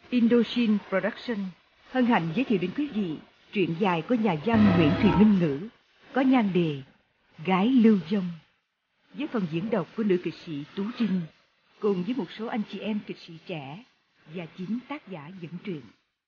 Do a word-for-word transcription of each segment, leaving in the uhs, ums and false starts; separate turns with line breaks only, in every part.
Indochine Production hân hạnh giới thiệu đến quý vị truyện dài của nhà văn Nguyễn Thùy Minh Ngữ có nhan đề Gái Lưu Vong, với phần diễn đọc của nữ kịch sĩ Tú Trinh cùng với một số anh chị em kịch sĩ trẻ và chính tác giả dẫn truyện.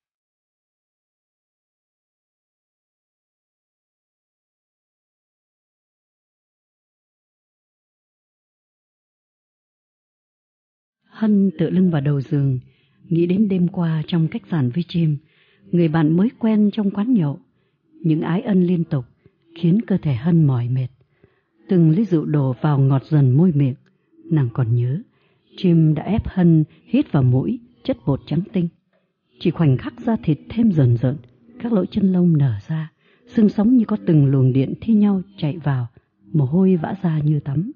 Hân tựa lưng vào đầu giường, nghĩ đến đêm qua trong khách sạn với Chim, người bạn mới quen trong quán nhậu. Những ái ân liên tục khiến cơ thể Hân mỏi mệt. Từng ly rượu đổ vào ngọt dần môi miệng. Nàng còn nhớ, Chim đã ép Hân hít vào mũi chất bột trắng tinh. Chỉ khoảnh khắc da thịt thêm dần dần, các lỗ chân lông nở ra, xương sống như có từng luồng điện thi nhau chạy vào, mồ hôi vã ra như tắm.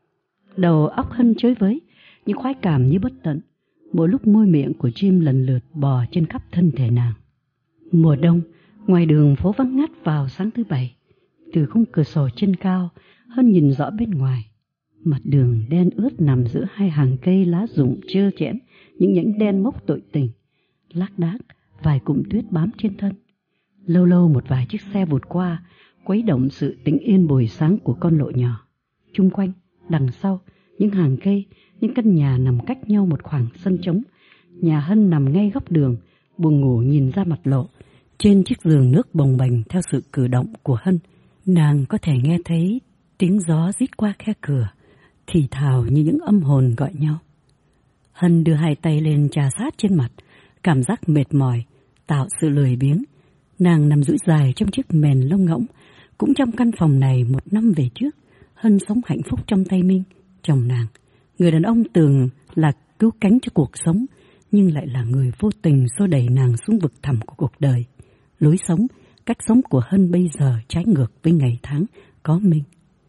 Đầu óc Hân chới với những khoái cảm như bất tận, mỗi lúc môi miệng của Chim lần lượt bò trên khắp thân thể nàng. Mùa đông, ngoài đường phố vắng ngắt vào sáng thứ Bảy, từ khung cửa sổ trên cao, Hân nhìn rõ bên ngoài. Mặt đường đen ướt nằm giữa hai hàng cây lá rụng trơ trẽn, những nhánh đen mốc tội tình, lác đác vài cụm tuyết bám trên thân. Lâu lâu một vài chiếc xe vụt qua, quấy động sự tĩnh yên buổi sáng của con lộ nhỏ. Chung quanh, đằng sau, những hàng cây, những căn nhà nằm cách nhau một khoảng sân trống. Nhà Hân nằm ngay góc đường, buồng ngủ nhìn ra mặt lộ. Trên chiếc giường nước bồng bềnh theo sự cử động của Hân, nàng có thể nghe thấy tiếng gió rít qua khe cửa, thì thào như những âm hồn gọi nhau. Hân đưa hai tay lên chà sát trên mặt, cảm giác mệt mỏi tạo sự lười biếng. Nàng nằm duỗi dài trong chiếc mền lông ngỗng. Cũng trong căn phòng này một năm về trước, Hân sống hạnh phúc trong tay Minh, chồng nàng. Người đàn ông tưởng là cứu cánh cho cuộc sống, nhưng lại là người vô tình xô đẩy nàng xuống vực thẳm của cuộc đời. Lối sống, cách sống của Hân bây giờ trái ngược với ngày tháng có Minh.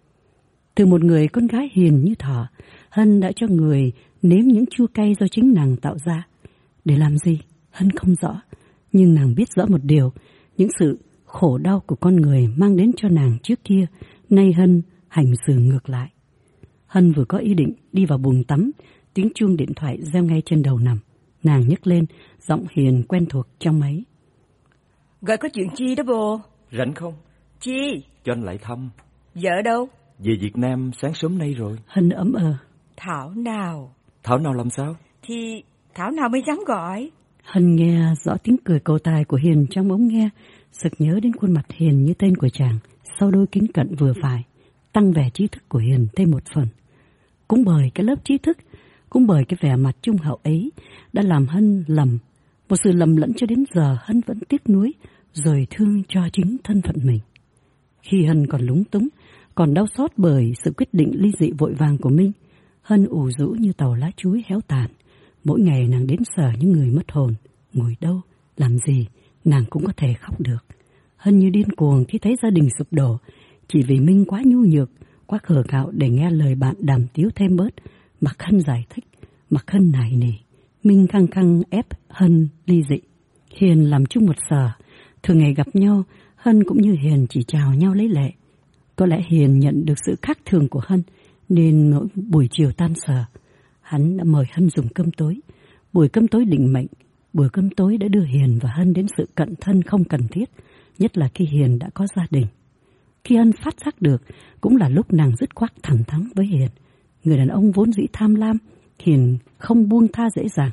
Từ một người con gái hiền như thỏ, Hân đã cho người nếm những chua cay do chính nàng tạo ra. Để làm gì? Hân không rõ. Nhưng nàng biết rõ một điều, những sự khổ đau của con người mang đến cho nàng trước kia, nay Hân hành xử ngược lại. Hân vừa có ý định đi vào buồng tắm, tiếng chuông điện thoại reo ngay trên đầu nằm. Nàng nhấc lên, giọng hiền quen thuộc trong máy.
Gọi có chuyện chi đó bồ?
Rảnh không?
Chi?
Cho anh lại thăm.
Vợ đâu?
Về Việt Nam sáng sớm nay rồi.
Hân ấm ờ.
Thảo nào?
Thảo nào làm sao?
Thì Thảo nào mới dám gọi?
Hân nghe rõ tiếng cười cầu tài của Hiền trong ống nghe, sực nhớ đến khuôn mặt Hiền như tên của chàng, sau đôi kính cận vừa phải, tăng vẻ trí thức của Hiền thêm một phần. Cũng bởi cái lớp trí thức, cũng bởi cái vẻ mặt trung hậu ấy đã làm Hân lầm, một sự lầm lẫn cho đến giờ Hân vẫn tiếc nuối, rồi thương cho chính thân phận mình. Khi Hân còn lúng túng, còn đau xót bởi sự quyết định ly dị vội vàng của Minh, Hân ủ rũ như tàu lá chuối héo tàn. Mỗi ngày nàng đến sở những người mất hồn, ngồi đâu, làm gì, nàng cũng có thể khóc được. Hân như điên cuồng khi thấy gia đình sụp đổ, chỉ vì Minh quá nhu nhược, quá khờ khạo để nghe lời bạn đàm tiếu thêm bớt. Mặc Hân giải thích, mặc Hân nài nỉ, Minh khăng khăng ép Hân ly dị. Hiền làm chung một sở, thường ngày gặp nhau, Hân cũng như Hiền chỉ chào nhau lấy lệ. Có lẽ Hiền nhận được sự khác thường của Hân, nên mỗi buổi chiều tan sở, hắn đã mời Hân dùng cơm tối. Buổi cơm tối định mệnh, buổi cơm tối đã đưa Hiền và Hân đến sự cận thân không cần thiết, nhất là khi Hiền đã có gia đình. Khi Hân phát giác được, cũng là lúc nàng dứt khoát thẳng thắn với Hiền. Người đàn ông vốn dĩ tham lam, Hiền không buông tha dễ dàng.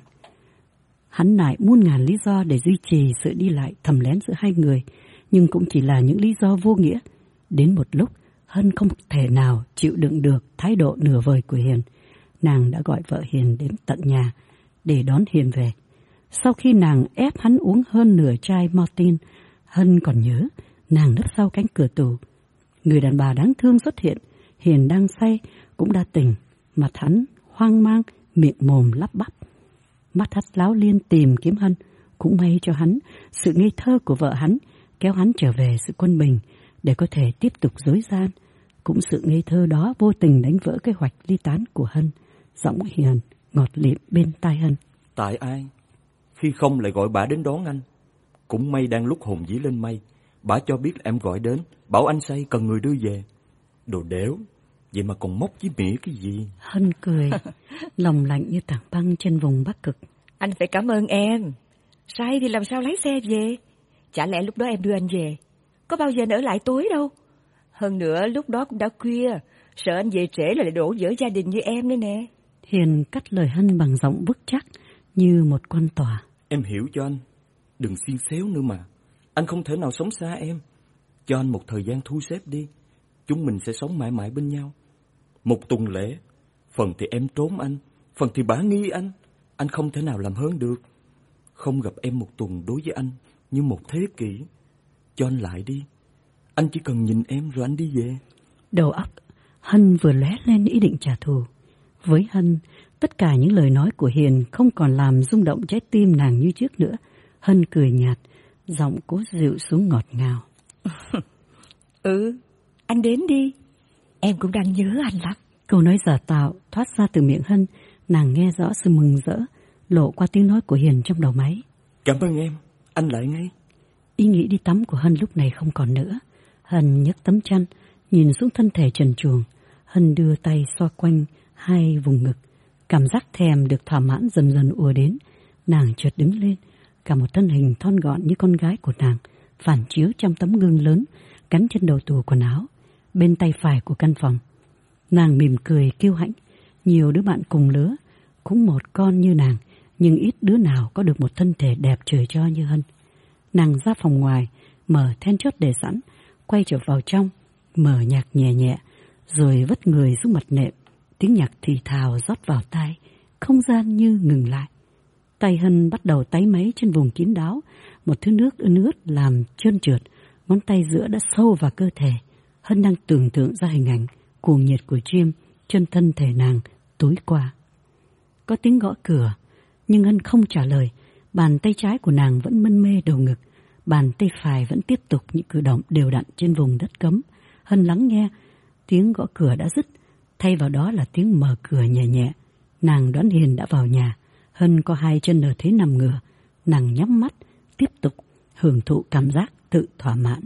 Hắn nại muôn ngàn lý do để duy trì sự đi lại thầm lén giữa hai người, nhưng cũng chỉ là những lý do vô nghĩa. Đến một lúc, Hân không thể nào chịu đựng được thái độ nửa vời của Hiền. Nàng đã gọi vợ Hiền đến tận nhà để đón Hiền về. Sau khi nàng ép hắn uống hơn nửa chai Martin, Hân còn nhớ nàng nấp sau cánh cửa tủ. Người đàn bà đáng thương xuất hiện, Hiền đang say, cũng đã tỉnh, mặt hắn hoang mang, miệng mồm lắp bắp. Mắt hắt láo liên tìm kiếm Hân, cũng may cho hắn, sự ngây thơ của vợ hắn kéo hắn trở về sự quân bình để có thể tiếp tục dối gian. Cũng sự ngây thơ đó vô tình đánh vỡ kế hoạch ly tán của Hân. Giọng Hiền ngọt lịm bên tai Hân.
Tại ai? Khi không lại gọi bà đến đón anh. Cũng may đang lúc hồn vía lên mây, bà cho biết em gọi đến, bảo anh say cần người đưa về. Đồ đểu, vậy mà còn móc với mỉa cái gì?
Hân cười, lòng lạnh như tảng băng trên vùng Bắc Cực.
Anh phải cảm ơn em. Say thì làm sao lái xe về? Chả lẽ lúc đó em đưa anh về? Có bao giờ anh ở lại tối đâu. Hơn nữa lúc đó cũng đã khuya, sợ anh về trễ là lại đổ vỡ gia đình như em nữa nè.
Hiền cắt lời Hân bằng giọng vững chắc như một quan tòa.
Em hiểu cho anh, đừng xiên xéo nữa mà. Anh không thể nào sống xa em. Cho anh một thời gian thu xếp đi. Chúng mình sẽ sống mãi mãi bên nhau. Một tuần lễ, phần thì em trốn anh, phần thì bả nghi anh. Anh không thể nào làm hơn được. Không gặp em một tuần đối với anh như một thế kỷ. Cho anh lại đi. Anh chỉ cần nhìn em rồi anh đi về.
Đầu óc Hân vừa lóe lên ý định trả thù. Với Hân, tất cả những lời nói của Hiền không còn làm rung động trái tim nàng như trước nữa. Hân cười nhạt, giọng cố dịu xuống ngọt ngào.
Ừ, anh đến đi. Em cũng đang nhớ anh lắm.
Câu nói giả tạo thoát ra từ miệng Hân, nàng nghe rõ sự mừng rỡ lộ qua tiếng nói của Hiền trong đầu máy.
Cảm ơn em, anh lại ngay.
Ý nghĩ đi tắm của Hân lúc này không còn nữa. Hân nhấc tấm chăn, nhìn xuống thân thể trần truồng. Hân đưa tay xoa quanh hai vùng ngực. Cảm giác thèm được thỏa mãn dần dần ùa đến. Nàng chợt đứng lên, cả một thân hình thon gọn như con gái của nàng phản chiếu trong tấm gương lớn gắn trên đầu tủ quần áo bên tay phải của căn phòng. Nàng mỉm cười kiêu hãnh. Nhiều đứa bạn cùng lứa cũng một con như nàng, nhưng ít đứa nào có được một thân thể đẹp trời cho như Hân. Nàng ra phòng ngoài, mở then chốt để sẵn, quay trở vào trong, mở nhạc nhẹ nhẹ, rồi vất người xuống mặt nệm. Tiếng nhạc thì thào rót vào tai, không gian như ngừng lại. Tay Hân bắt đầu táy máy trên vùng kín đáo, một thứ nước ươn ướt làm trơn trượt, ngón tay giữa đã sâu vào cơ thể. Hân đang tưởng tượng ra hình ảnh cuồng nhiệt của Jim trên thân thể nàng tối qua. Có tiếng gõ cửa, nhưng Hân không trả lời. Bàn tay trái của nàng vẫn mân mê đầu ngực, bàn tay phải vẫn tiếp tục những cử động đều đặn trên vùng đất cấm. Hân lắng nghe, tiếng gõ cửa đã dứt, thay vào đó là tiếng mở cửa nhẹ nhẹ. Nàng đoán Hiền đã vào nhà. Hân có hai chân ở thế nằm ngửa, nàng nhắm mắt, tiếp tục hưởng thụ cảm giác tự thỏa mãn.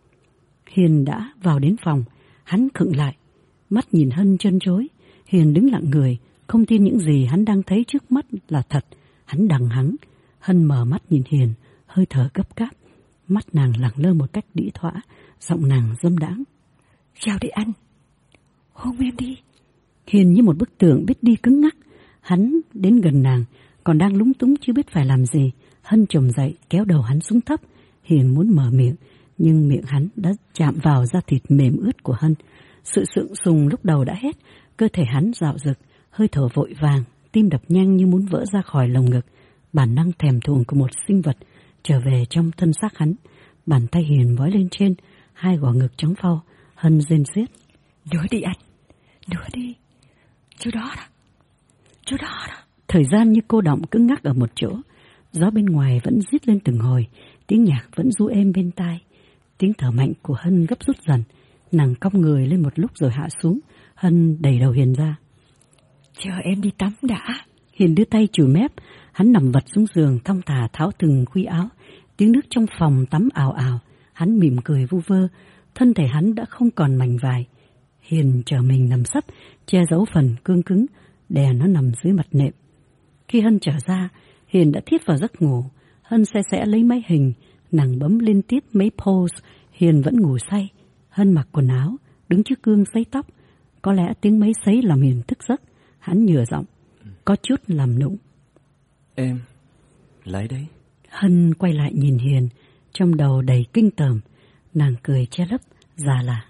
Hiền đã vào đến phòng, hắn khựng lại, mắt nhìn Hân trân trối. Hiền đứng lặng người, không tin những gì hắn đang thấy trước mắt là thật. Hắn đằng hắng. Hân mở mắt nhìn Hiền, hơi thở gấp gáp. Mắt nàng lẳng lơ một cách đĩ thỏa, giọng nàng dâm đãng.
Chào đi anh, hôn em đi.
Hiền như một bức tượng biết đi cứng ngắc. Hắn đến gần nàng, còn đang lúng túng chưa biết phải làm gì. Hân chồm dậy kéo đầu hắn xuống thấp. Hiền muốn mở miệng, nhưng miệng hắn đã chạm vào da thịt mềm ướt của Hân. Sự sượng sùng lúc đầu đã hết, cơ thể hắn dạo dực, hơi thở vội vàng, tim đập nhanh như muốn vỡ ra khỏi lồng ngực. Bản năng thèm thuồng của một sinh vật trở về trong thân xác hắn. Bàn tay Hiền vói lên trên, hai gò ngực trắng phau. Hân rên xiết.
Nữa đi anh, nữa đi. Chỗ đó đó, chỗ đó đó.
Thời gian như cô đọng cứng ngắc ở một chỗ. Gió bên ngoài vẫn rít lên từng hồi, tiếng nhạc vẫn ru êm bên tai. Tiếng thở mạnh của Hân gấp rút dần. Nàng cong người lên một lúc rồi hạ xuống. Hân đẩy đầu Hiền ra.
Chờ em đi tắm đã.
Hiền đưa tay chùi mép. Hắn nằm vật xuống giường thong thả tháo từng khuy áo. Tiếng nước trong phòng tắm ào ào. Hắn mỉm cười vu vơ. Thân thể hắn đã không còn mảnh vải. Hiền chờ mình nằm sấp, che giấu phần cương cứng, đè nó nằm dưới mặt nệm. Khi Hân trở ra, Hiền đã thiếp vào giấc ngủ. Hân xe sẽ lấy máy hình, nàng bấm liên tiếp mấy pose. Hiền vẫn ngủ say. Hân mặc quần áo, đứng trước gương sấy tóc. Có lẽ tiếng máy sấy làm Hiền thức giấc. Hắn nhửa giọng, có chút làm nũng.
Em, lại đây.
Hân quay lại nhìn Hiền, trong đầu đầy kinh tởm. Nàng cười che lấp, già là.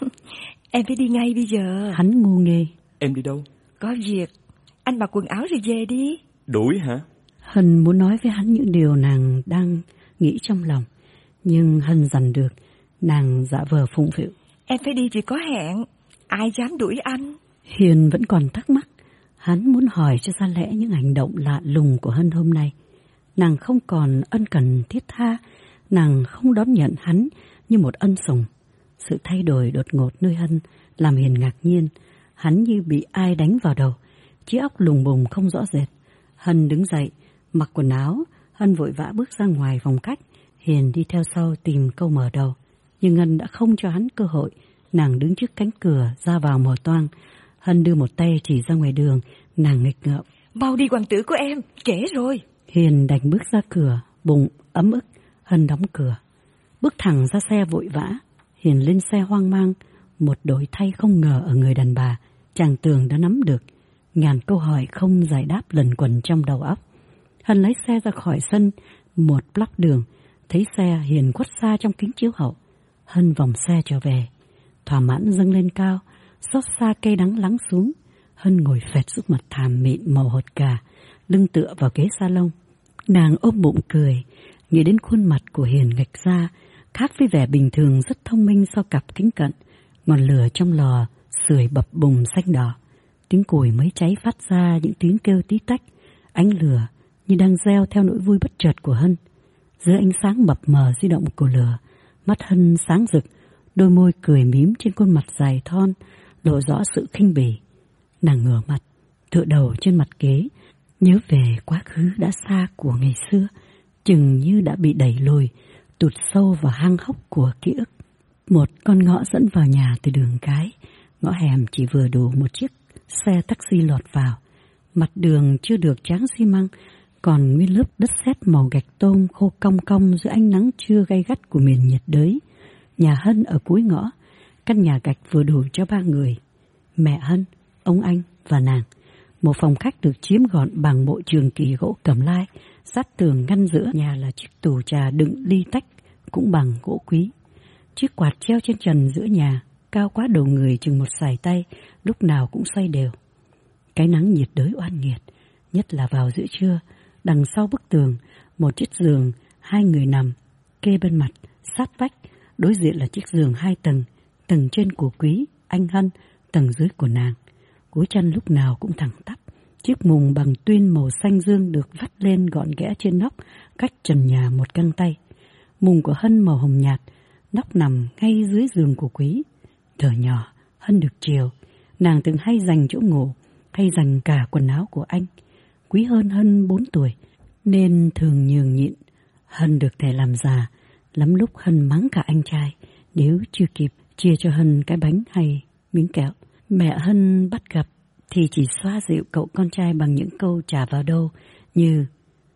Em phải đi ngay bây giờ.
Hắn ngu nghê.
Em đi đâu?
Có việc, anh mặc quần áo rồi về đi.
Đuổi hả?
Hân muốn nói với hắn những điều nàng đang nghĩ trong lòng, nhưng Hân dằn được. Nàng giả vờ phụng phịu.
Em phải đi vì có hẹn, ai dám đuổi anh.
Hiền vẫn còn thắc mắc. Hắn muốn hỏi cho ra lẽ những hành động lạ lùng của Hân hôm nay. Nàng không còn ân cần thiết tha, nàng không đón nhận hắn như một ân sủng. Sự thay đổi đột ngột nơi Hân làm Hiền ngạc nhiên. Hắn như bị ai đánh vào đầu, trí óc lùng bùng không rõ rệt. Hân đứng dậy, mặc quần áo. Hân vội vã bước ra ngoài phòng khách. Hiền đi theo sau tìm câu mở đầu, nhưng Hân đã không cho hắn cơ hội. Nàng đứng trước cánh cửa ra vào mở toang. Hân đưa một tay chỉ ra ngoài đường. Nàng nghịch ngợm.
Mau đi hoàng tử của em, trễ rồi.
Hiền đành bước ra cửa, bụng, ấm ức, Hân đóng cửa. Bước thẳng ra xe vội vã, Hiền lên xe hoang mang. Một đổi thay không ngờ ở người đàn bà, chàng Tường đã nắm được. Ngàn câu hỏi không giải đáp lần quần trong đầu óc. Hân lấy xe ra khỏi sân, một block đường. Thấy xe, Hiền khuất xa trong kính chiếu hậu. Hân vòng xe trở về. Thỏa mãn dâng lên cao, xót xa cây đắng lắng xuống. Hân ngồi phệt giúp mặt thảm mịn màu hột cà, lưng tựa vào ghế salon. Nàng ôm bụng cười, nghĩ đến khuôn mặt của Hiền gạch ra, khác với vẻ bình thường rất thông minh sau cặp kính cận. Ngọn lửa trong lò sưởi bập bùng xanh đỏ, tiếng củi mới cháy phát ra những tiếng kêu tí tách. Ánh lửa như đang reo theo nỗi vui bất chợt của Hân. Dưới ánh sáng mập mờ di động của lửa, mắt Hân sáng rực, đôi môi cười mím trên khuôn mặt dài thon lộ rõ sự khinh bỉ. Nàng ngửa mặt, tựa đầu trên mặt ghế, nhớ về quá khứ đã xa của ngày xưa, chừng như đã bị đẩy lùi, tụt sâu vào hang hốc của ký ức. Một con ngõ dẫn vào nhà từ đường cái, ngõ hẻm chỉ vừa đủ một chiếc xe taxi lọt vào. Mặt đường chưa được tráng xi măng, còn nguyên lớp đất sét màu gạch tôm khô cong cong dưới ánh nắng trưa gay gắt của miền nhiệt đới. Nhà Hân ở cuối ngõ, căn nhà gạch vừa đủ cho ba người: mẹ Hân, ông anh và nàng. Một phòng khách được chiếm gọn bằng bộ trường kỳ gỗ cẩm lai, sát tường ngăn giữa nhà là chiếc tủ trà đựng ly tách cũng bằng gỗ quý. Chiếc quạt treo trên trần giữa nhà, cao quá đầu người chừng một sải tay, lúc nào cũng xoay đều. Cái nắng nhiệt đới oan nghiệt, nhất là vào giữa trưa. Đằng sau bức tường, một chiếc giường, hai người nằm, kê bên mặt, sát vách. Đối diện là chiếc giường hai tầng, tầng trên của Quý, anh Hân, tầng dưới của nàng. Gối chăn lúc nào cũng thẳng tắp. Chiếc mùng bằng tuyên màu xanh dương được vắt lên gọn ghẽ trên nóc, cách trần nhà một găng tay. Mùng của Hân màu hồng nhạt, nóc nằm ngay dưới giường của Quý. Thời nhỏ, Hân được chiều, nàng từng hay dành chỗ ngủ, hay dành cả quần áo của anh. Quý hơn Hân bốn tuổi, nên thường nhường nhịn. Hân được thể làm già, lắm lúc Hân mắng cả anh trai nếu chưa kịp chia cho Hân cái bánh hay miếng kẹo. Mẹ Hân bắt gặp thì chỉ xoa dịu cậu con trai bằng những câu chả vào đâu, như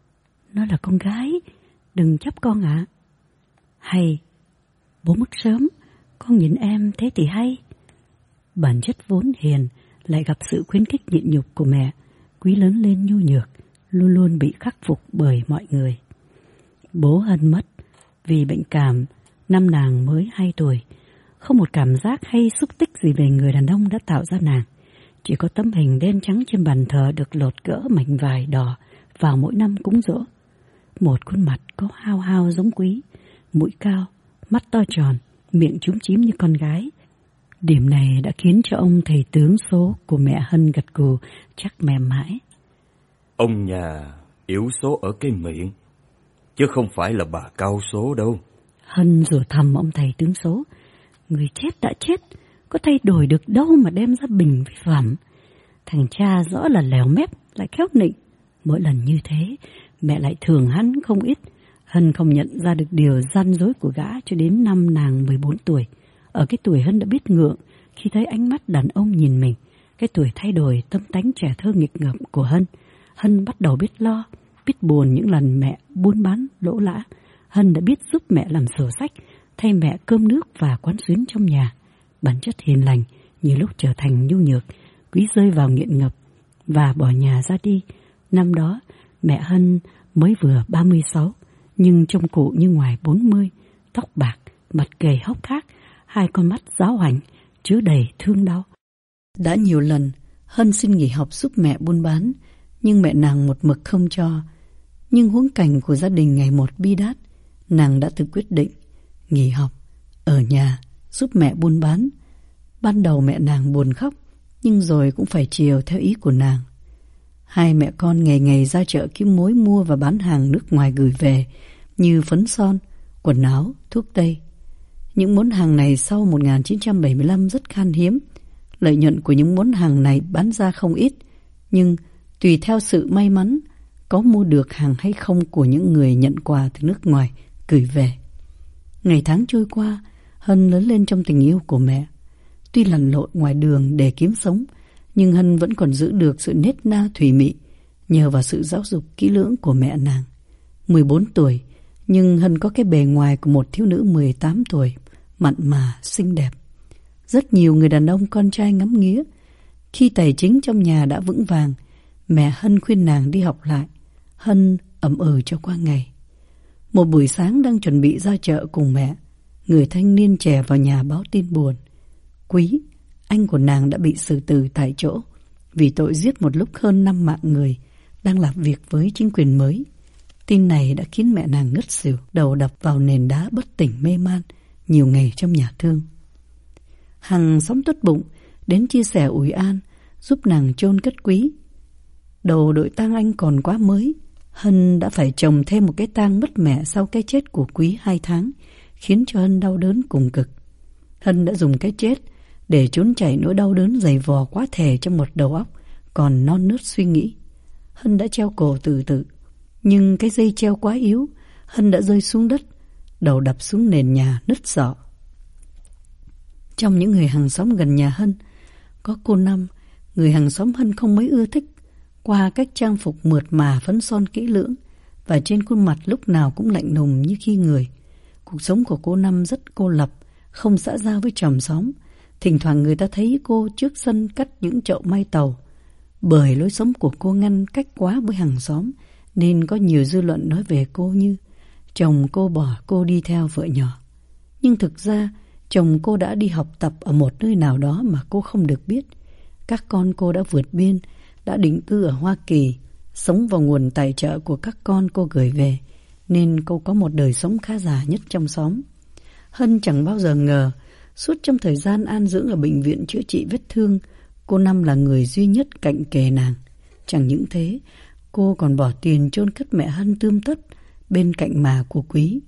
nó là con gái, đừng chấp con ạ. À. Hay bố mất sớm, con nhìn em thế thì hay. Bản chất vốn hiền lại gặp sự khuyến khích nhịn nhục của mẹ. Quý lớn lên nhu nhược, luôn luôn bị khắc phục bởi mọi người. Bố Hân mất vì bệnh cảm năm nàng mới hai tuổi. Không một cảm giác hay xúc tích gì về người đàn ông đã tạo ra nàng. Chỉ có tấm hình đen trắng trên bàn thờ được lột cỡ mảnh vải đỏ vào mỗi năm cúng giỗ. Một khuôn mặt có hao hao giống Quý, mũi cao, mắt to tròn, miệng chúm chím như con gái. Điểm này đã khiến cho ông thầy tướng số của mẹ Hân gật gù chắc mềm mãi.
Ông nhà yếu số ở cái miệng, chứ không phải là bà cao số đâu.
Hân rủa thầm ông thầy tướng số. Người chết đã chết, có thay đổi được đâu mà đem ra bình với phẩm. Thằng cha rõ là lèo mép, lại khéo nịnh. Mỗi lần như thế, mẹ lại thường hắn không ít. Hân không nhận ra được điều gian dối của gã cho đến năm nàng mười bốn tuổi. Ở cái tuổi Hân đã biết ngượng khi thấy ánh mắt đàn ông nhìn mình. Cái tuổi thay đổi tâm tánh trẻ thơ nghịch ngợm của Hân. Hân bắt đầu biết lo, biết buồn những lần mẹ buôn bán lỗ lã. Hân đã biết giúp mẹ làm sổ sách, thay mẹ cơm nước và quán xuyến trong nhà. Bản chất hiền lành, nhiều lúc trở thành nhu nhược. Quý rơi vào nghiện ngập và bỏ nhà ra đi. Năm đó, mẹ Hân mới vừa ba mươi sáu, nhưng trông cụ như ngoài bốn mươi, tóc bạc, mặt gầy hốc hác, hai con mắt giáo hoành, chứa đầy thương đau. Đã nhiều lần, Hân xin nghỉ học giúp mẹ buôn bán, nhưng mẹ nàng một mực không cho. Nhưng huống cảnh của gia đình ngày một bi đát, nàng đã tự quyết định nghỉ học, ở nhà, giúp mẹ buôn bán. Ban đầu mẹ nàng buồn khóc, nhưng rồi cũng phải chiều theo ý của nàng. Hai mẹ con ngày ngày ra chợ kiếm mối mua và bán hàng nước ngoài gửi về, như phấn son, quần áo, thuốc tây. Những món hàng này sau một nghìn chín trăm bảy mươi lăm rất khan hiếm. Lợi nhuận của những món hàng này bán ra không ít, nhưng tùy theo sự may mắn có mua được hàng hay không của những người nhận quà từ nước ngoài gửi về. Ngày tháng trôi qua, Hân lớn lên trong tình yêu của mẹ. Tuy lặn lội ngoài đường để kiếm sống, nhưng Hân vẫn còn giữ được sự nết na thủy mị nhờ vào sự giáo dục kỹ lưỡng của mẹ nàng. mười bốn tuổi, nhưng Hân có cái bề ngoài của một thiếu nữ mười tám tuổi, mặn mà, xinh đẹp. Rất nhiều người đàn ông con trai ngắm nghía. Khi tài chính trong nhà đã vững vàng, mẹ Hân khuyên nàng đi học lại. Hân ậm ừ cho qua ngày. Một buổi sáng đang chuẩn bị ra chợ cùng mẹ, người thanh niên trẻ vào nhà báo tin buồn. Quý, anh của nàng đã bị xử tử tại chỗ vì tội giết một lúc hơn năm mạng người, đang làm việc với chính quyền mới. Tin này đã khiến mẹ nàng ngất xỉu, đầu đập vào nền đá bất tỉnh mê man nhiều ngày trong nhà thương. Hằng xóm tốt bụng đến chia sẻ ủi an, giúp nàng chôn cất Quý. Đầu đội tang anh còn quá mới, Hân đã phải trồng thêm một cái tang mất mẹ sau cái chết của Quý hai tháng, khiến cho Hân đau đớn cùng cực. Hân đã dùng cái chết để trốn chạy nỗi đau đớn dày vò quá thể trong một đầu óc còn non nớt suy nghĩ. Hân đã treo cổ tự tử, nhưng cái dây treo quá yếu, Hân đã rơi xuống đất, đầu đập xuống nền nhà nứt rọ. Trong những người hàng xóm gần nhà Hân, có cô Năm, người hàng xóm Hân không mấy ưa thích, qua cách trang phục mượt mà phấn son kỹ lưỡng, và trên khuôn mặt lúc nào cũng lạnh lùng như khi người. Cuộc sống của cô Năm rất cô lập, không xã giao với chòm xóm. Thỉnh thoảng người ta thấy cô trước sân cắt những chậu mai tàu. Bởi lối sống của cô ngăn cách quá với hàng xóm, nên có nhiều dư luận nói về cô như chồng cô bỏ cô đi theo vợ nhỏ. Nhưng thực ra, chồng cô đã đi học tập ở một nơi nào đó mà cô không được biết. Các con cô đã vượt biên, đã định cư ở Hoa Kỳ, sống vào nguồn tài trợ của các con cô gửi về, nên cô có một đời sống khá giả nhất trong xóm. Hân chẳng bao giờ ngờ, suốt trong thời gian an dưỡng ở bệnh viện chữa trị vết thương, cô Năm là người duy nhất cạnh kề nàng. Chẳng những thế, cô còn bỏ tiền chôn cất mẹ Hân tươm tất bên cạnh mà của Quý.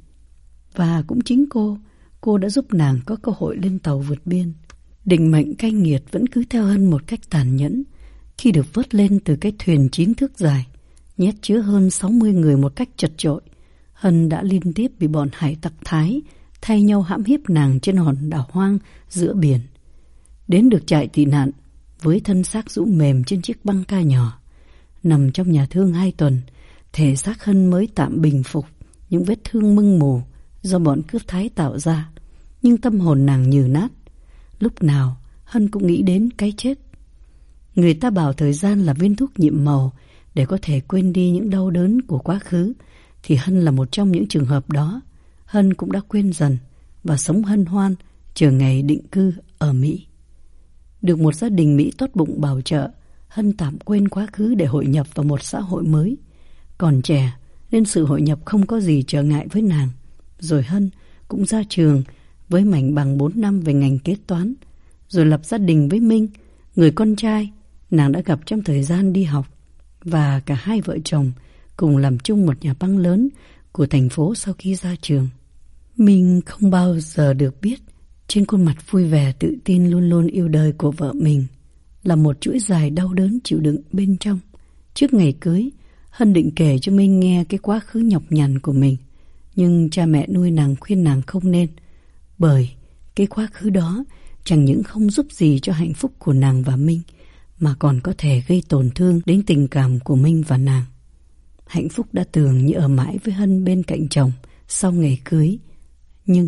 Và cũng chính cô, cô đã giúp nàng có cơ hội lên tàu vượt biên. Định mệnh cay nghiệt vẫn cứ theo Hân một cách tàn nhẫn. Khi được vớt lên từ cái thuyền chín thước dài, nhét chứa hơn sáu mươi người một cách chật chội, Hân đã liên tiếp bị bọn hải tặc Thái thay nhau hãm hiếp nàng trên hòn đảo hoang giữa biển. Đến được trại tị nạn với thân xác rũ mềm trên chiếc băng ca nhỏ, nằm trong nhà thương hai tuần, thể xác Hân mới tạm bình phục những vết thương mưng mù do bọn cướp Thái tạo ra, nhưng tâm hồn nàng nhừ nát. Lúc nào Hân cũng nghĩ đến cái chết. Người ta bảo thời gian là viên thuốc nhiệm màu để có thể quên đi những đau đớn của quá khứ, thì Hân là một trong những trường hợp đó. Hân cũng đã quên dần và sống hân hoan chờ ngày định cư ở Mỹ. Được một gia đình Mỹ tốt bụng bảo trợ, Hân tạm quên quá khứ để hội nhập vào một xã hội mới. Còn trẻ nên sự hội nhập không có gì trở ngại với nàng. Rồi Hân cũng ra trường với mảnh bằng bốn năm về ngành kế toán, rồi lập gia đình với Minh, người con trai nàng đã gặp trong thời gian đi học, và cả hai vợ chồng cùng làm chung một nhà băng lớn của thành phố sau khi ra trường. Minh không bao giờ được biết trên khuôn mặt vui vẻ tự tin luôn luôn yêu đời của vợ mình là một chuỗi dài đau đớn chịu đựng bên trong. Trước ngày cưới, Hân định kể cho Minh nghe cái quá khứ nhọc nhằn của mình, nhưng cha mẹ nuôi nàng khuyên nàng không nên, bởi cái quá khứ đó chẳng những không giúp gì cho hạnh phúc của nàng và Minh, mà còn có thể gây tổn thương đến tình cảm của Minh và nàng. Hạnh phúc đã tưởng như ở mãi với Hân bên cạnh chồng sau ngày cưới. Nhưng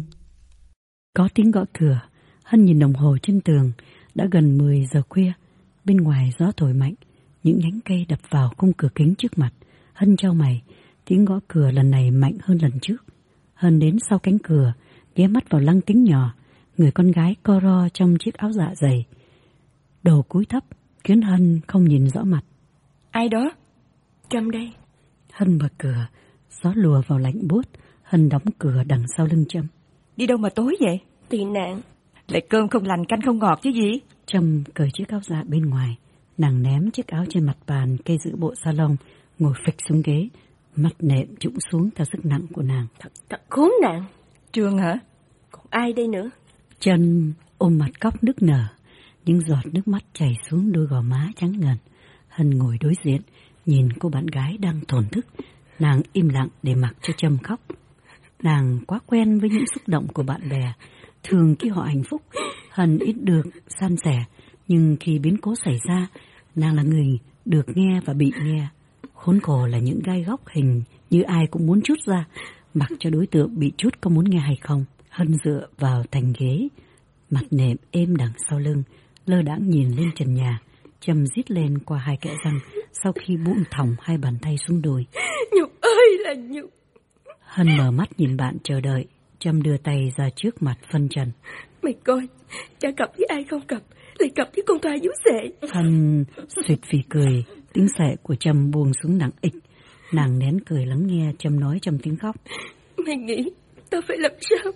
có tiếng gõ cửa. Hân nhìn đồng hồ trên tường, đã gần mười giờ khuya. Bên ngoài gió thổi mạnh, những nhánh cây đập vào khung cửa kính trước mặt. Hân chau mày, tiếng gõ cửa lần này mạnh hơn lần trước. Hân đến sau cánh cửa, ghé mắt vào lăng kính nhỏ. Người con gái co ro trong chiếc áo dạ dày, đầu cúi thấp, khiến Hân không nhìn rõ mặt.
Ai đó? Trâm đây.
Hân mở cửa, gió lùa vào lạnh buốt. Hân đóng cửa đằng sau lưng Trâm.
Đi đâu mà tối vậy?
Tị nạn.
Lại cơm không lành canh không ngọt chứ gì?
Trâm cởi chiếc áo dạ bên ngoài. Nàng ném chiếc áo trên mặt bàn cây giữ bộ salon, ngồi phịch xuống ghế, mắt nệm trũng xuống theo sức nặng của nàng.
Thật, thật khốn nạn.
Trương hả?
Còn ai đây nữa?
Trâm ôm mặt khóc nức nở, những giọt nước mắt chảy xuống đôi gò má trắng ngần. Hân ngồi đối diện, nhìn cô bạn gái đang thổn thức. Nàng im lặng để mặc cho Trâm khóc. Nàng quá quen với những xúc động của bạn bè. Thường khi họ hạnh phúc, Hân ít được san sẻ, nhưng khi biến cố xảy ra, nàng là người được nghe và bị nghe. Khốn khổ là những gai góc hình như ai cũng muốn trút ra, mặc cho đối tượng bị trút có muốn nghe hay không. Hân dựa vào thành ghế, mặt nệm êm đằng sau lưng, lơ đãng nhìn lên trần nhà. Trâm rít lên qua hai kẽ răng sau khi buông thõng hai bàn tay xuống đùi.
Nhục ơi là nhục.
Hân mở mắt nhìn bạn chờ đợi. Trâm đưa tay ra trước mặt phân trần.
Mày coi, chả cặp với ai không cặp, lại cặp với con Thoa vú sệ.
Hân suyệt phì cười, tiếng sệ của Trâm buông xuống nặng ịch. Nàng nén cười lắng nghe Trâm nói trong tiếng khóc.
Mày nghĩ tao phải làm sao?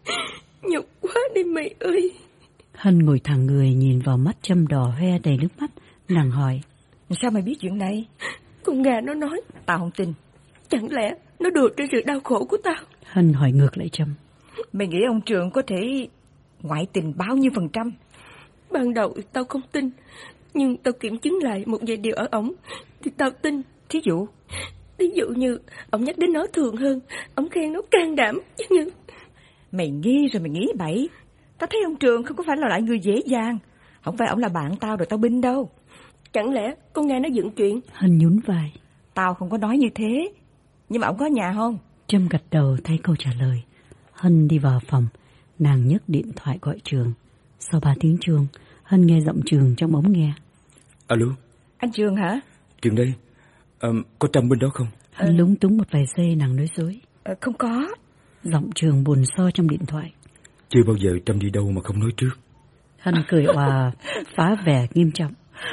Nhục quá đi mày ơi.
Hân ngồi thẳng người nhìn vào mắt Trâm đỏ hoe đầy nước mắt. Nàng hỏi.
Sao mày biết chuyện này?
Con gà nó nói.
Tao không tin.
Chẳng lẽ nó đùa trên sự đau khổ của tao?
Hân hỏi ngược lại Trâm.
Mày nghĩ ông Trường có thể ngoại tình bao nhiêu phần trăm?
Ban đầu tao không tin, nhưng tao kiểm chứng lại một vài điều ở ổng thì tao tin.
Thí dụ?
Ví dụ như ổng nhắc đến nó thường hơn, ổng khen nó can đảm chứ như.
Mày nghi rồi mày nghĩ bậy. Tao thấy ông Trường không có phải là loại người dễ dàng. Không phải ổng là bạn tao rồi tao binh đâu.
Chẳng lẽ con nghe nó dựng chuyện?
Hân nhún vai.
Tao không có nói như thế. Nhưng mà ổng có nhà không?
Trâm gật đầu thay câu trả lời. Hân đi vào phòng. Nàng nhấc điện thoại gọi Trường. Sau ba tiếng chuông, Hân nghe giọng Trường trong ống nghe.
Alo.
Anh Trường hả?
Trường đây. À, có Trâm bên đó không?
Hân à... lúng túng một vài giây, nàng nói dối.
À, không có.
Giọng Trường buồn so trong điện thoại.
Chưa bao giờ Trâm đi đâu mà không nói trước.
Hân cười òa, phá vẻ nghiêm trọng.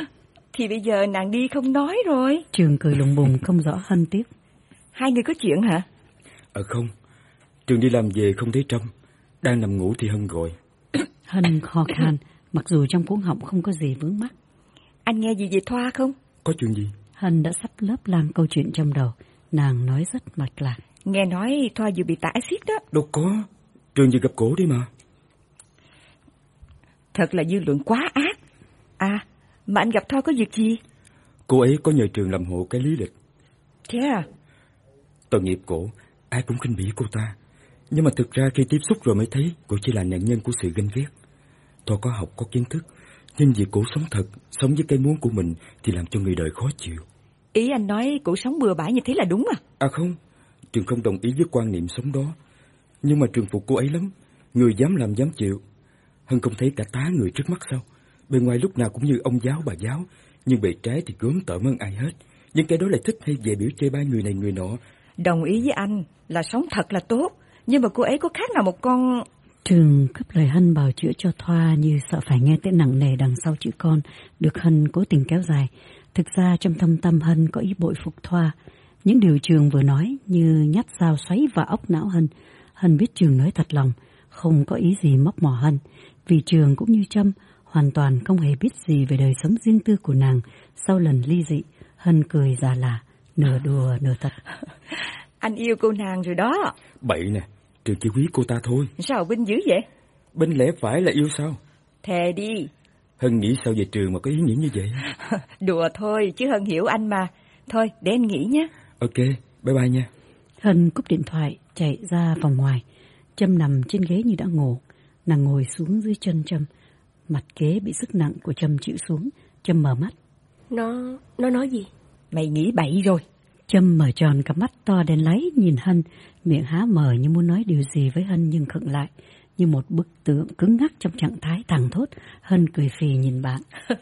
Thì bây giờ nàng đi không nói rồi.
Trường cười lùng bùng không rõ Hân tiếp.
Hai người có chuyện hả?
Ờ à, không. Trường đi làm về không thấy Trâm. Đang nằm ngủ thì Hân gọi.
Hân ho khan, mặc dù trong cuống họng không có gì vướng mắc.
Anh nghe gì về Thoa không?
Có chuyện gì?
Hân đã sắp lấp làm câu chuyện trong đầu. Nàng nói rất mạch lạc.
Nghe nói Thoa vừa bị tạt axit đó.
Đâu có. Trường vừa gặp cổ đấy mà.
Thật là dư luận quá ác. À, mà anh gặp Thoa có việc gì?
Cô ấy có nhờ Trường làm hộ cái lý lịch.
Thế à?
Tội nghiệp cổ, ai cũng khinh bỉ cô ta. Nhưng mà thực ra khi tiếp xúc rồi mới thấy cô chỉ là nạn nhân của sự ganh ghét. Thoa có học có kiến thức, nhưng vì cổ sống thật, sống với cái muốn của mình thì làm cho người đời khó chịu.
Ý anh nói cổ sống bừa bãi như thế là đúng à?
À không, Trường không đồng ý với quan niệm sống đó. Nhưng mà Trường phục cô ấy lắm. Người dám làm dám chịu. Hân không thấy cả tá người trước mắt sao? Bề ngoài lúc nào cũng như ông giáo bà giáo, nhưng bề trái thì gớm tởm hơn ai hết. Nhưng cái đó lại thích hay về biểu chê bai người này người nọ.
Đồng ý với anh là sống thật là tốt. Nhưng mà cô ấy có khác nào một con...
Trường cấp lời Hân bào chữa cho Thoa như sợ phải nghe tên nặng nề đằng sau chữ con, được Hân cố tình kéo dài. Thực ra trong thâm tâm Hân có ý bội phục Thoa. Những điều Trường vừa nói như nhát dao xoáy vào óc não Hân. Hân biết Trường nói thật lòng, không có ý gì móc mỏ Hân. Vì Trường cũng như Trâm, hoàn toàn không hề biết gì về đời sống riêng tư của nàng sau lần ly dị. Hân cười già lả, nửa đùa nửa thật.
Anh yêu cô nàng rồi đó.
Bậy nè, Trường chỉ quý cô ta thôi.
Sao Binh dữ vậy?
Binh lẽ phải là yêu sao?
Thề đi.
Hân nghĩ sao về Trường mà có ý nghĩ như vậy?
Đùa thôi, chứ Hân hiểu anh mà. Thôi, để anh nghỉ nhé.
Ok, bye bye nha.
Hân cúp điện thoại, chạy ra phòng ngoài. Trâm nằm trên ghế như đã ngủ. Nàng ngồi xuống dưới chân Trâm. Mặt ghế bị sức nặng của Trâm chịu xuống. Trâm mở mắt.
Nó... nó nói gì?
Mày nghĩ bậy rồi.
Trâm mở tròn cặp mắt to đen láy nhìn Hân, miệng há mở như muốn nói điều gì với Hân nhưng khựng lại, như một bức tượng cứng ngắc trong trạng thái thẳng thốt. Hân cười phì nhìn bạn.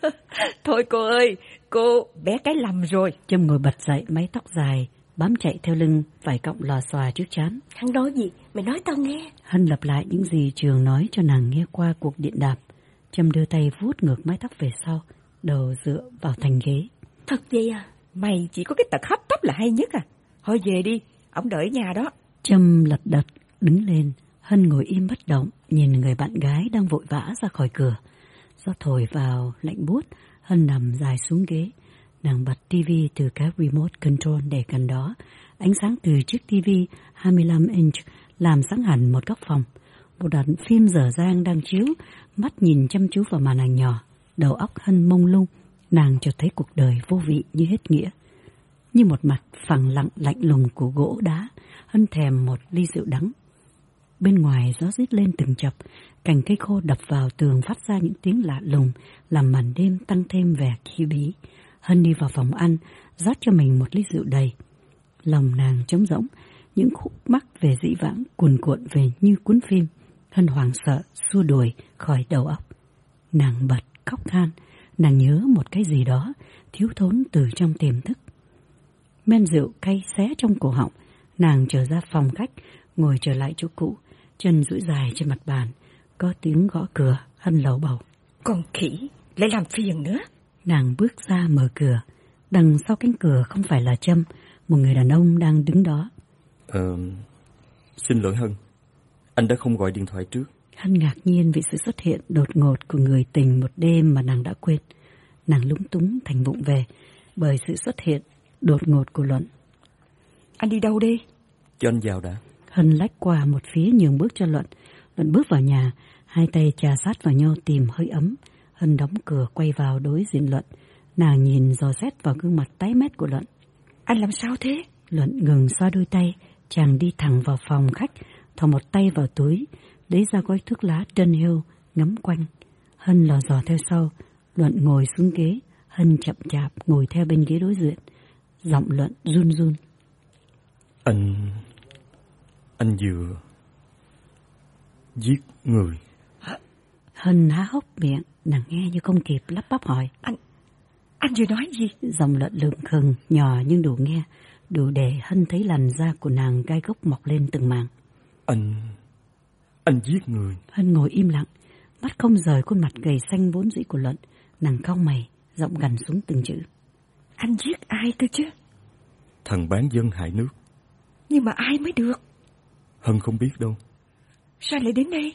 Thôi cô ơi, cô bé cái lầm rồi.
Trâm ngồi bật dậy, mái tóc dài bám chạy theo lưng, vài cọng lò xòa trước trán.
Hắn nói gì? Mày nói tao nghe.
Hân lặp lại những gì Trường nói cho nàng nghe qua cuộc điện đàm. Trâm đưa tay vuốt ngược mái tóc về sau, đầu dựa vào thành ghế.
Thật vậy à?
Mày chỉ có cái tật hấp tấp là hay nhất à? Thôi về đi, ổng đợi nhà đó.
Trâm lật đật đứng lên. Hân ngồi im bất động, nhìn người bạn gái đang vội vã ra khỏi cửa. Gió thổi vào lạnh buốt. Hân nằm dài xuống ghế. Nàng bật tivi từ cái remote control để gần đó. Ánh sáng từ chiếc tivi hai mươi lăm inch làm sáng hẳn một góc phòng. Một đoạn phim dở dang đang chiếu, mắt nhìn chăm chú vào màn ảnh nhỏ. Đầu óc Hân mông lung. Nàng chợt thấy cuộc đời vô vị như hết nghĩa. Như một mặt phẳng lặng lạnh lùng của gỗ đá. Hân thèm một ly rượu đắng. Bên ngoài gió rít lên từng chập, cành cây khô đập vào tường phát ra những tiếng lạ lùng, làm màn đêm tăng thêm vẻ kỳ bí. Hân đi vào phòng ăn, rót cho mình một ly rượu đầy. Lòng nàng trống rỗng, những khúc mắc về dĩ vãng cuồn cuộn về như cuốn phim. Hân hoảng sợ xua đuổi khỏi đầu óc. Nàng bật khóc than, nàng nhớ một cái gì đó thiếu thốn từ trong tiềm thức. Men rượu cay xé trong cổ họng, nàng trở ra phòng khách, ngồi trở lại chỗ cũ, chân duỗi dài trên mặt bàn. Có tiếng gõ cửa, Hân lầu bầu.
Con khỉ, lại làm phiền nữa.
Nàng bước ra mở cửa. Đằng sau cánh cửa không phải là Trâm, một người đàn ông đang đứng đó.
Ờ, xin lỗi Hân, anh đã không gọi điện thoại trước.
Hân ngạc nhiên vì sự xuất hiện đột ngột của người tình một đêm mà nàng đã quên. Nàng lúng túng thành vụng về bởi sự xuất hiện đột ngột của Luận.
Anh đi đâu đi?
Cho anh vào đã.
Hân lách qua một phía nhường bước cho Luận. Luận bước vào nhà, hai tay chà sát vào nhau tìm hơi ấm. Hân đóng cửa quay vào đối diện Luận. Nàng nhìn dò xét vào gương mặt tái mét của Luận.
Anh làm sao thế?
Luận ngừng xoa đôi tay, chàng đi thẳng vào phòng khách, thò một tay vào túi, lấy ra gói thuốc lá Trân Hill, ngắm quanh. Hân lò dò theo sau. Luận ngồi xuống ghế, Hân chậm chạp ngồi theo bên ghế đối diện. Giọng Luận run run.
Anh... anh vừa... giết người.
Hân há hốc miệng, nàng nghe như không kịp lắp bắp hỏi.
Anh... anh vừa nói gì?
Giọng Luận lượm khừng, nhỏ nhưng đủ nghe, đủ để Hân thấy làn da của nàng gai góc mọc lên từng mảng.
Anh... anh giết người.
Hân ngồi im lặng, mắt không rời khuôn mặt gầy xanh vốn dĩ của Luận. Nàng cau mày, giọng gằn xuống từng chữ.
Anh giết ai cơ chứ?
Thằng bán dân hại nước.
Nhưng mà ai mới được?
Hân không biết đâu.
Sao lại đến đây?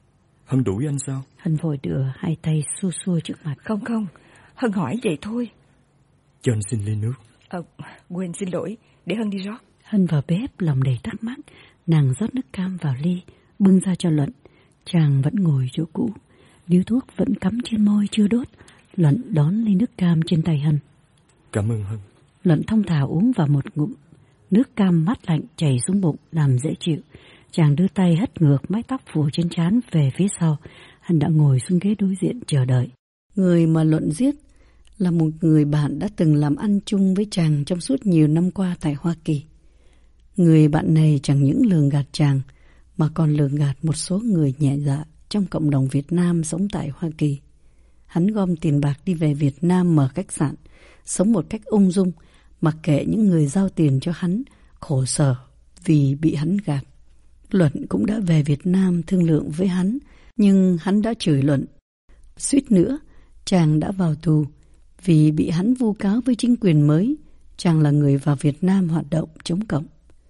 Hân đuổi anh sao?
Hân vội đưa hai tay xua xua trước mặt.
Không không, Hân hỏi vậy thôi.
Cho anh xin ly nước.
Ờ, quên xin lỗi, để Hân đi rót.
Hân vào bếp lòng đầy thắc mắc. Nàng rót nước cam vào ly, bưng ra cho Luận. Chàng vẫn ngồi chỗ cũ, điếu thuốc vẫn cắm trên môi chưa đốt. Luận đón ly nước cam trên tay Hân.
Cảm ơn Hân.
Luận thông thả uống vào một ngụm. Nước cam mát lạnh chảy xuống bụng làm dễ chịu. Chàng đưa tay hất ngược mái tóc phủ trên trán về phía sau. Hân đã ngồi xuống ghế đối diện chờ đợi. Người mà Luận giết là một người bạn đã từng làm ăn chung với chàng trong suốt nhiều năm qua tại Hoa Kỳ. Người bạn này chẳng những lường gạt chàng mà còn lường gạt một số người nhẹ dạ trong cộng đồng Việt Nam sống tại Hoa Kỳ. Hắn gom tiền bạc đi về Việt Nam mở khách sạn, sống một cách ung dung, mặc kệ những người giao tiền cho hắn khổ sở vì bị hắn gạt. Luận cũng đã về Việt Nam thương lượng với hắn, nhưng hắn đã chửi Luận. Suýt nữa, chàng đã vào tù vì bị hắn vu cáo với chính quyền mới. Chàng là người vào Việt Nam hoạt động chống cộng.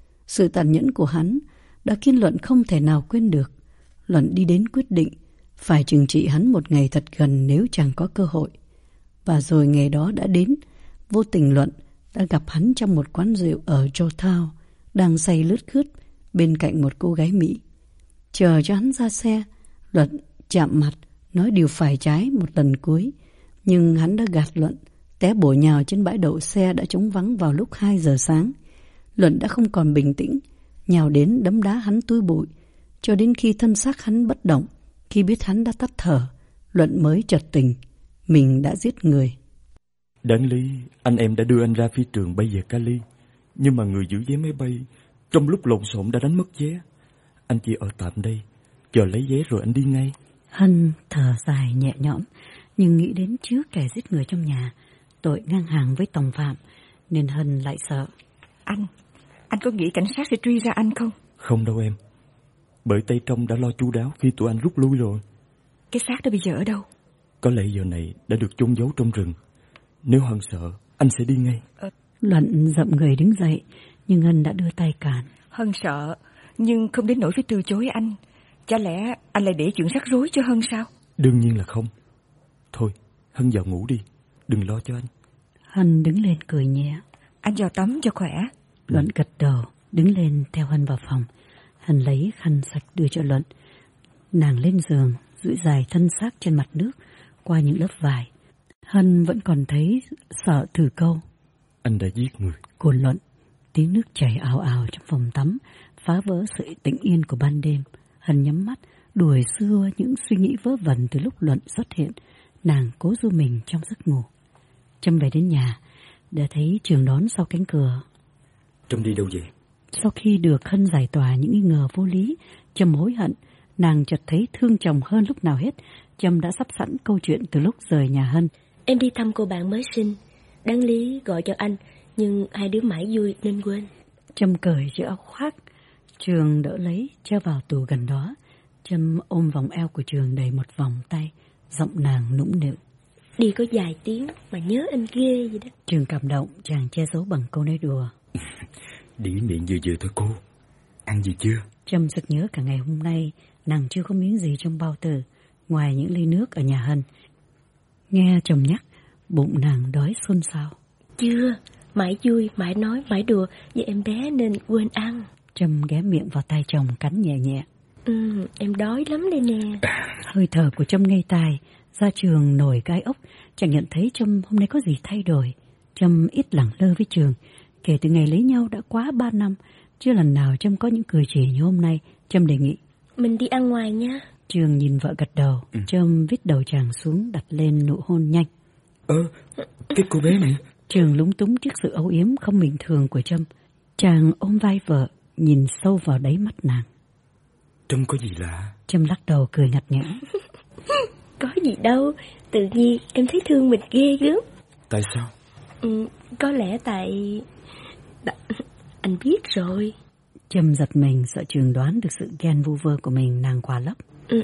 Sự tàn nhẫn của hắn đã khiến Luận không thể nào quên được. Luận đi đến quyết định phải trừng trị hắn một ngày thật gần nếu chàng có cơ hội. Và rồi ngày đó đã đến. Vô tình Luận đã gặp hắn trong một quán rượu ở Georgetown, đang say lướt khướt bên cạnh một cô gái Mỹ. Chờ cho hắn ra xe, Luận chạm mặt, nói điều phải trái một lần cuối. Nhưng hắn đã gạt Luận, té bổ nhào trên bãi đậu xe đã trống vắng vào lúc hai giờ sáng. Luận đã không còn bình tĩnh, nhào đến đấm đá hắn túi bụi, cho đến khi thân xác hắn bất động. Khi biết hắn đã tắt thở, Luận mới chợt tỉnh, mình đã giết người.
Đáng lý anh em đã đưa anh ra phi trường bay về Cali, nhưng mà người giữ vé máy bay trong lúc lộn xộn đã đánh mất vé. Anh chỉ ở tạm đây, chờ lấy vé rồi anh đi ngay.
Hân thở dài nhẹ nhõm, nhưng nghĩ đến trước kẻ giết người trong nhà, tội ngang hàng với tòng phạm, nên Hân lại sợ.
Anh, anh có nghĩ cảnh sát sẽ truy ra anh không?
Không đâu em, bởi Tây Trong đã lo chu đáo khi tụi anh rút lui rồi.
Cái xác đó bây giờ ở đâu?
Có lẽ giờ này đã được chôn giấu trong rừng. Nếu Hân sợ, anh sẽ đi ngay.
Ờ...
Luận dậm người đứng dậy, nhưng Hân đã đưa tay cản.
Hân sợ, nhưng không đến nỗi phải từ chối anh. Chả lẽ anh lại để chuyện rắc rối cho Hân sao?
Đương nhiên là không. Thôi, Hân vào ngủ đi, đừng lo cho anh.
Hân đứng lên cười nhẹ.
Anh vào tắm cho khỏe.
Luận gật đầu, đứng lên theo Hân vào phòng. Hân lấy khăn sạch đưa cho Luận. Nàng lên giường, duỗi dài thân xác trên mặt nước qua những lớp vải. Hân vẫn còn thấy sợ thử câu
anh đã giết người
của Luận. Tiếng nước chảy ào ào trong phòng tắm phá vỡ sự tĩnh yên của ban đêm. Hân nhắm mắt đuổi xua những suy nghĩ vớ vẩn từ lúc Luận xuất hiện. Nàng cố du mình trong giấc ngủ. Trâm về đến nhà đã thấy Trường đón sau cánh cửa.
Trâm đi đâu vậy?
Sau khi được Hân giải tỏa những nghi ngờ vô lý, Trâm hối hận. Nàng chợt thấy thương chồng hơn lúc nào hết. Trâm đã sắp sẵn câu chuyện từ lúc rời nhà Hân.
Em đi thăm cô bạn mới sinh. Đáng lý gọi cho anh, nhưng hai đứa mãi vui nên quên.
Trâm cởi chiếc áo khoác, Trường đỡ lấy, treo vào tủ gần đó. Trâm ôm vòng eo của Trường đầy một vòng tay, giọng nàng nũng nịu.
Đi có vài tiếng mà nhớ anh ghê vậy đó.
Trường cảm động, chàng che giấu bằng câu nói đùa.
Đi miệng vừa vừa thôi cô. Ăn gì chưa?
Trâm sực nhớ cả ngày hôm nay nàng chưa có miếng gì trong bao tử, ngoài những ly nước ở nhà Hân. Nghe chồng nhắc, bụng nàng đói xôn xao.
Chưa, mãi vui, mãi nói, mãi đùa với em bé nên quên ăn.
Trâm ghé miệng vào tay chồng cắn nhẹ nhẹ.
Ừ, em đói lắm đây nè.
Hơi thở của Trâm ngây tai, ra Trường nổi gai ốc, chẳng nhận thấy Trâm hôm nay có gì thay đổi. Trâm ít lẳng lơ với Trường, kể từ ngày lấy nhau đã quá ba năm, chưa lần nào Trâm có những cử chỉ như hôm nay. Trâm đề nghị.
Mình đi ăn ngoài nha.
Trường nhìn vợ gật đầu, ừ. Trâm vít đầu chàng xuống đặt lên nụ hôn nhanh.
Ơ, cái cô bé này.
Trường lúng túng trước sự âu yếm không bình thường của Trâm. Chàng ôm vai vợ, nhìn sâu vào đáy mắt nàng.
Trâm có gì lạ?
Trâm lắc đầu cười ngặt nghẽo.
Có gì đâu, tự nhiên em thấy thương mình ghê gớm.
Tại sao?
Ừ, có lẽ tại... Đ... Anh biết rồi.
Trâm giật mình, sợ Trường đoán được sự ghen vu vơ của mình, nàng quả lấp.
Ừ,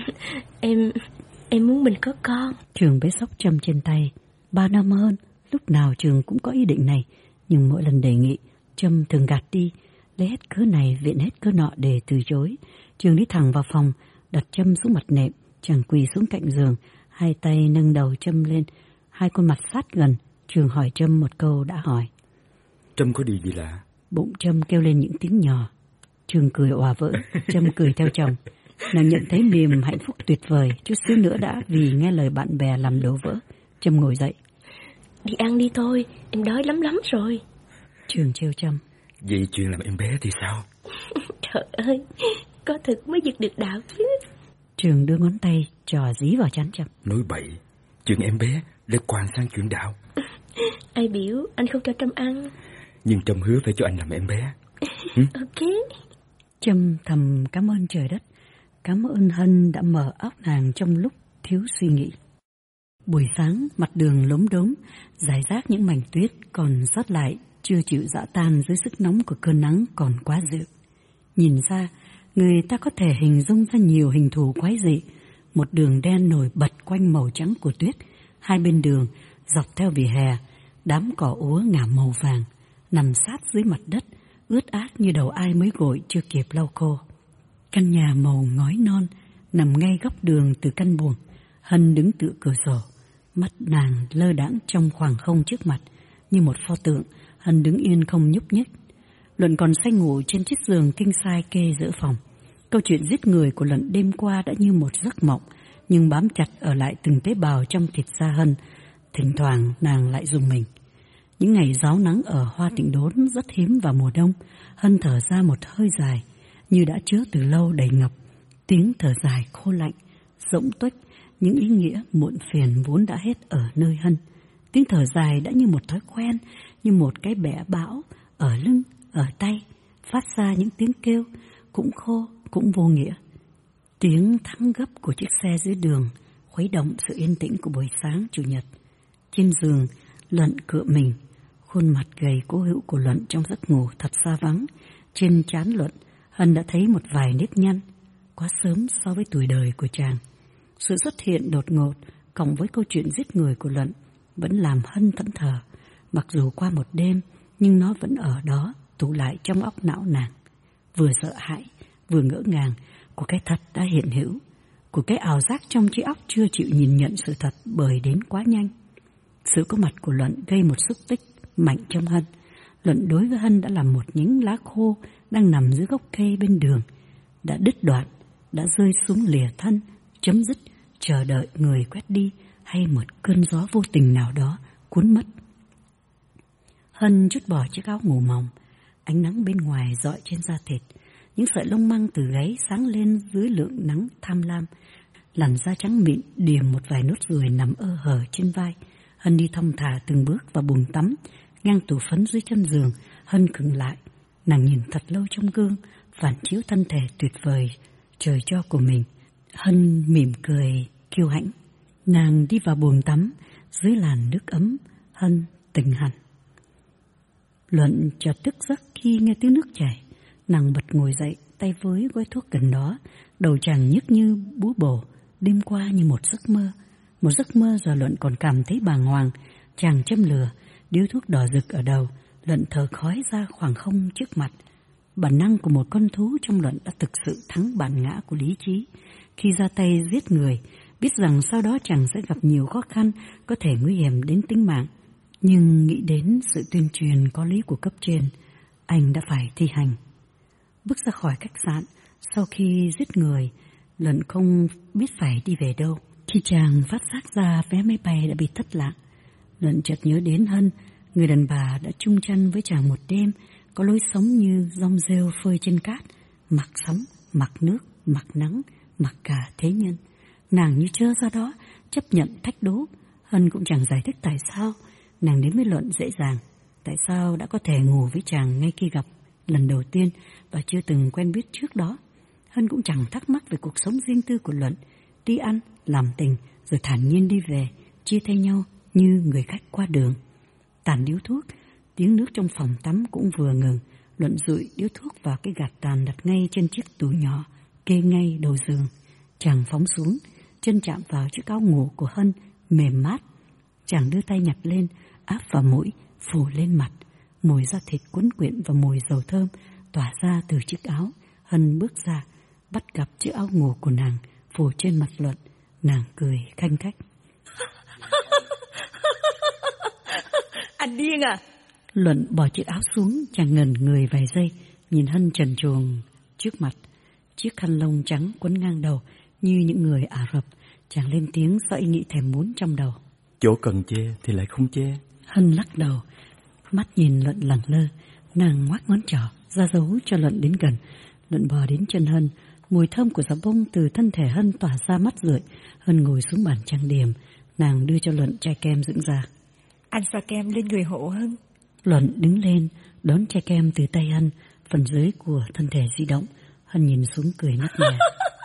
em... em muốn mình có con.
Trường bế xốc Trâm trên tay. Ba năm hơn, lúc nào Trường cũng có ý định này, nhưng mỗi lần đề nghị, Trâm thường gạt đi, lấy hết cớ này viện hết cớ nọ để từ chối. Trường đi thẳng vào phòng, đặt Trâm xuống mặt nệm, chàng quỳ xuống cạnh giường, hai tay nâng đầu Trâm lên, hai khuôn mặt sát gần. Trường hỏi Trâm một câu đã hỏi.
Trâm có điều gì lạ?
Bụng Trâm kêu lên những tiếng nhỏ. Trường cười òa vỡ, Trâm cười theo chồng. Nàng nhận thấy niềm hạnh phúc tuyệt vời, chút xíu nữa đã vì nghe lời bạn bè làm đổ vỡ. Trâm ngồi dậy.
Đi ăn đi thôi, em đói lắm lắm rồi.
Trường trêu Trâm.
Vậy chuyện làm em bé thì sao?
Trời ơi, có thực mới giật được đạo chứ.
Trường đưa ngón tay trò dí vào trán Trâm.
Nói bậy, chuyện em bé để quan sang chuyện đạo.
Ai biểu anh không cho Trâm ăn.
Nhưng Trâm hứa phải cho anh làm em bé.
Ok.
Trâm thầm cảm ơn trời đất, cảm ơn Hân đã mở óc nàng trong lúc thiếu suy nghĩ. Buổi sáng, mặt đường lốm đốm, rải rác những mảnh tuyết còn sót lại, chưa chịu giã tan dưới sức nóng của cơn nắng còn quá dịu. Nhìn ra, người ta có thể hình dung ra nhiều hình thù quái dị. Một đường đen nổi bật quanh màu trắng của tuyết, hai bên đường, dọc theo vỉa hè, đám cỏ úa ngả màu vàng, nằm sát dưới mặt đất, ướt át như đầu ai mới gội chưa kịp lau khô. Căn nhà màu ngói non nằm ngay góc đường từ căn buồng. Hân đứng tựa cửa sổ, mắt nàng lơ đãng trong khoảng không trước mặt, như một pho tượng. Hân đứng yên không nhúc nhích. Luận còn say ngủ trên chiếc giường kinh sai kê giữa phòng. Câu chuyện giết người của Luận đêm qua đã như một giấc mộng, nhưng bám chặt ở lại từng tế bào trong thịt da Hân. Thỉnh thoảng nàng lại rùng mình. Những ngày ráo nắng ở Hoa Tịnh Đốn rất hiếm vào mùa đông. Hân thở ra một hơi dài, như đã chứa từ lâu đầy ngập. Tiếng thở dài khô lạnh, rỗng tuếch những ý nghĩa muộn phiền vốn đã hết ở nơi Hân. Tiếng thở dài đã như một thói quen, như một cái bẻ bão ở lưng, ở tay, phát ra những tiếng kêu cũng khô, cũng vô nghĩa. Tiếng thắng gấp của chiếc xe dưới đường khuấy động sự yên tĩnh của buổi sáng Chủ nhật. Trên giường, Luận cựa mình, khuôn mặt gầy cố hữu của Luận trong giấc ngủ thật xa vắng. Trên trán Luận, Hân đã thấy một vài nếp nhăn, quá sớm so với tuổi đời của chàng. Sự xuất hiện đột ngột cộng với câu chuyện giết người của Luận vẫn làm Hân thẫn thờ. Mặc dù qua một đêm, nhưng nó vẫn ở đó, tụ lại trong óc não nàng. Vừa sợ hãi, vừa ngỡ ngàng của cái thật đã hiện hữu, của cái ảo giác trong trí óc chưa chịu nhìn nhận sự thật bởi đến quá nhanh. Sự có mặt của Luận gây một xúc tích mạnh trong Hân. Luận đối với Hân đã là một nhánh lá khô đang nằm dưới gốc cây bên đường, đã đứt đoạn, đã rơi xuống lìa thân, chấm dứt, chờ đợi người quét đi hay một cơn gió vô tình nào đó cuốn mất. Hân trút bỏ chiếc áo ngủ mỏng, ánh nắng bên ngoài rọi trên da thịt, những sợi lông măng từ gáy sáng lên dưới lượng nắng tham lam, làn da trắng mịn điểm một vài nốt ruồi nằm ơ hở trên vai. Hân đi thong thả từng bước vào buồng tắm, ngang tủ phấn dưới chân giường, Hân khựng lại. Nàng nhìn thật lâu trong gương, phản chiếu thân thể tuyệt vời trời cho của mình. Hân mỉm cười kiêu hãnh. Nàng đi vào buồng tắm, dưới làn nước ấm, Hân tỉnh hẳn. Luận chợt thức giấc khi nghe tiếng nước chảy. Nàng bật ngồi dậy, tay với gói thuốc gần đó. Đầu chàng nhức như búa bổ. Đêm qua như một giấc mơ. Một giấc mơ giờ Luận còn cảm thấy bàng hoàng. Chàng châm lửa, điếu thuốc đỏ rực ở đầu. Luận thở khói ra khoảng không trước mặt. Bản năng của một con thú trong Luận đã thực sự thắng bản ngã của lý trí. Khi ra tay giết người, biết rằng sau đó chàng sẽ gặp nhiều khó khăn, có thể nguy hiểm đến tính mạng. Nhưng nghĩ đến sự tuyên truyền có lý của cấp trên, anh đã phải thi hành. Bước ra khỏi khách sạn, sau khi giết người, Luận không biết phải đi về đâu. Khi chàng phát giác ra vé máy bay đã bị thất lạc, Luận chợt nhớ đến Hân, người đàn bà đã chung chăn với chàng một đêm, có lối sống như rong rêu phơi trên cát, mặc sóng, mặc nước, mặc nắng, mặc cả thế nhân. Nàng như trơ ra đó, chấp nhận thách đố. Hân cũng chẳng giải thích tại sao. Nàng đến với Luận dễ dàng. Tại sao đã có thể ngủ với chàng ngay khi gặp lần đầu tiên và chưa từng quen biết trước đó. Hân cũng chẳng thắc mắc về cuộc sống riêng tư của Luận. Đi ăn, làm tình, rồi thản nhiên đi về, chia tay nhau như người khách qua đường. Tàn điếu thuốc, tiếng nước trong phòng tắm cũng vừa ngừng. Luận dụi điếu thuốc vào cái gạt tàn đặt ngay trên chiếc tủ nhỏ, kê ngay đầu giường. Chàng phóng xuống, chân chạm vào chiếc áo ngủ của Hân, mềm mát. Chàng đưa tay nhặt lên, áp vào mũi, phủ lên mặt. Mùi da thịt cuốn quyện và mùi dầu thơm tỏa ra từ chiếc áo. Hân bước ra, bắt gặp chiếc áo ngủ của nàng phủ trên mặt Luận. Nàng cười khanh khách.
Anh điên à?
Luận bỏ chiếc áo xuống, chàng ngẩn người vài giây, nhìn Hân trần truồng trước mặt. Chiếc khăn lông trắng quấn ngang đầu như những người Ả Rập. Chàng lên tiếng do ý nghĩ thèm muốn trong đầu.
Chỗ cần che thì lại không che.
Hân lắc đầu, mắt nhìn Luận lẳng lơ. Nàng ngoắc ngón trỏ ra dấu cho Luận đến gần. Luận bò đến chân Hân, mùi thơm của xà bông từ thân thể Hân tỏa ra mắt rượi. Hân ngồi xuống bàn trang điểm, nàng đưa cho Luận chai kem dưỡng da.
Anh xoa kem lên người hộ Hân.
Luận đứng lên, đón chai kem từ tay Hân, phần dưới của thân thể di động. Hân nhìn xuống cười nắc nẻ.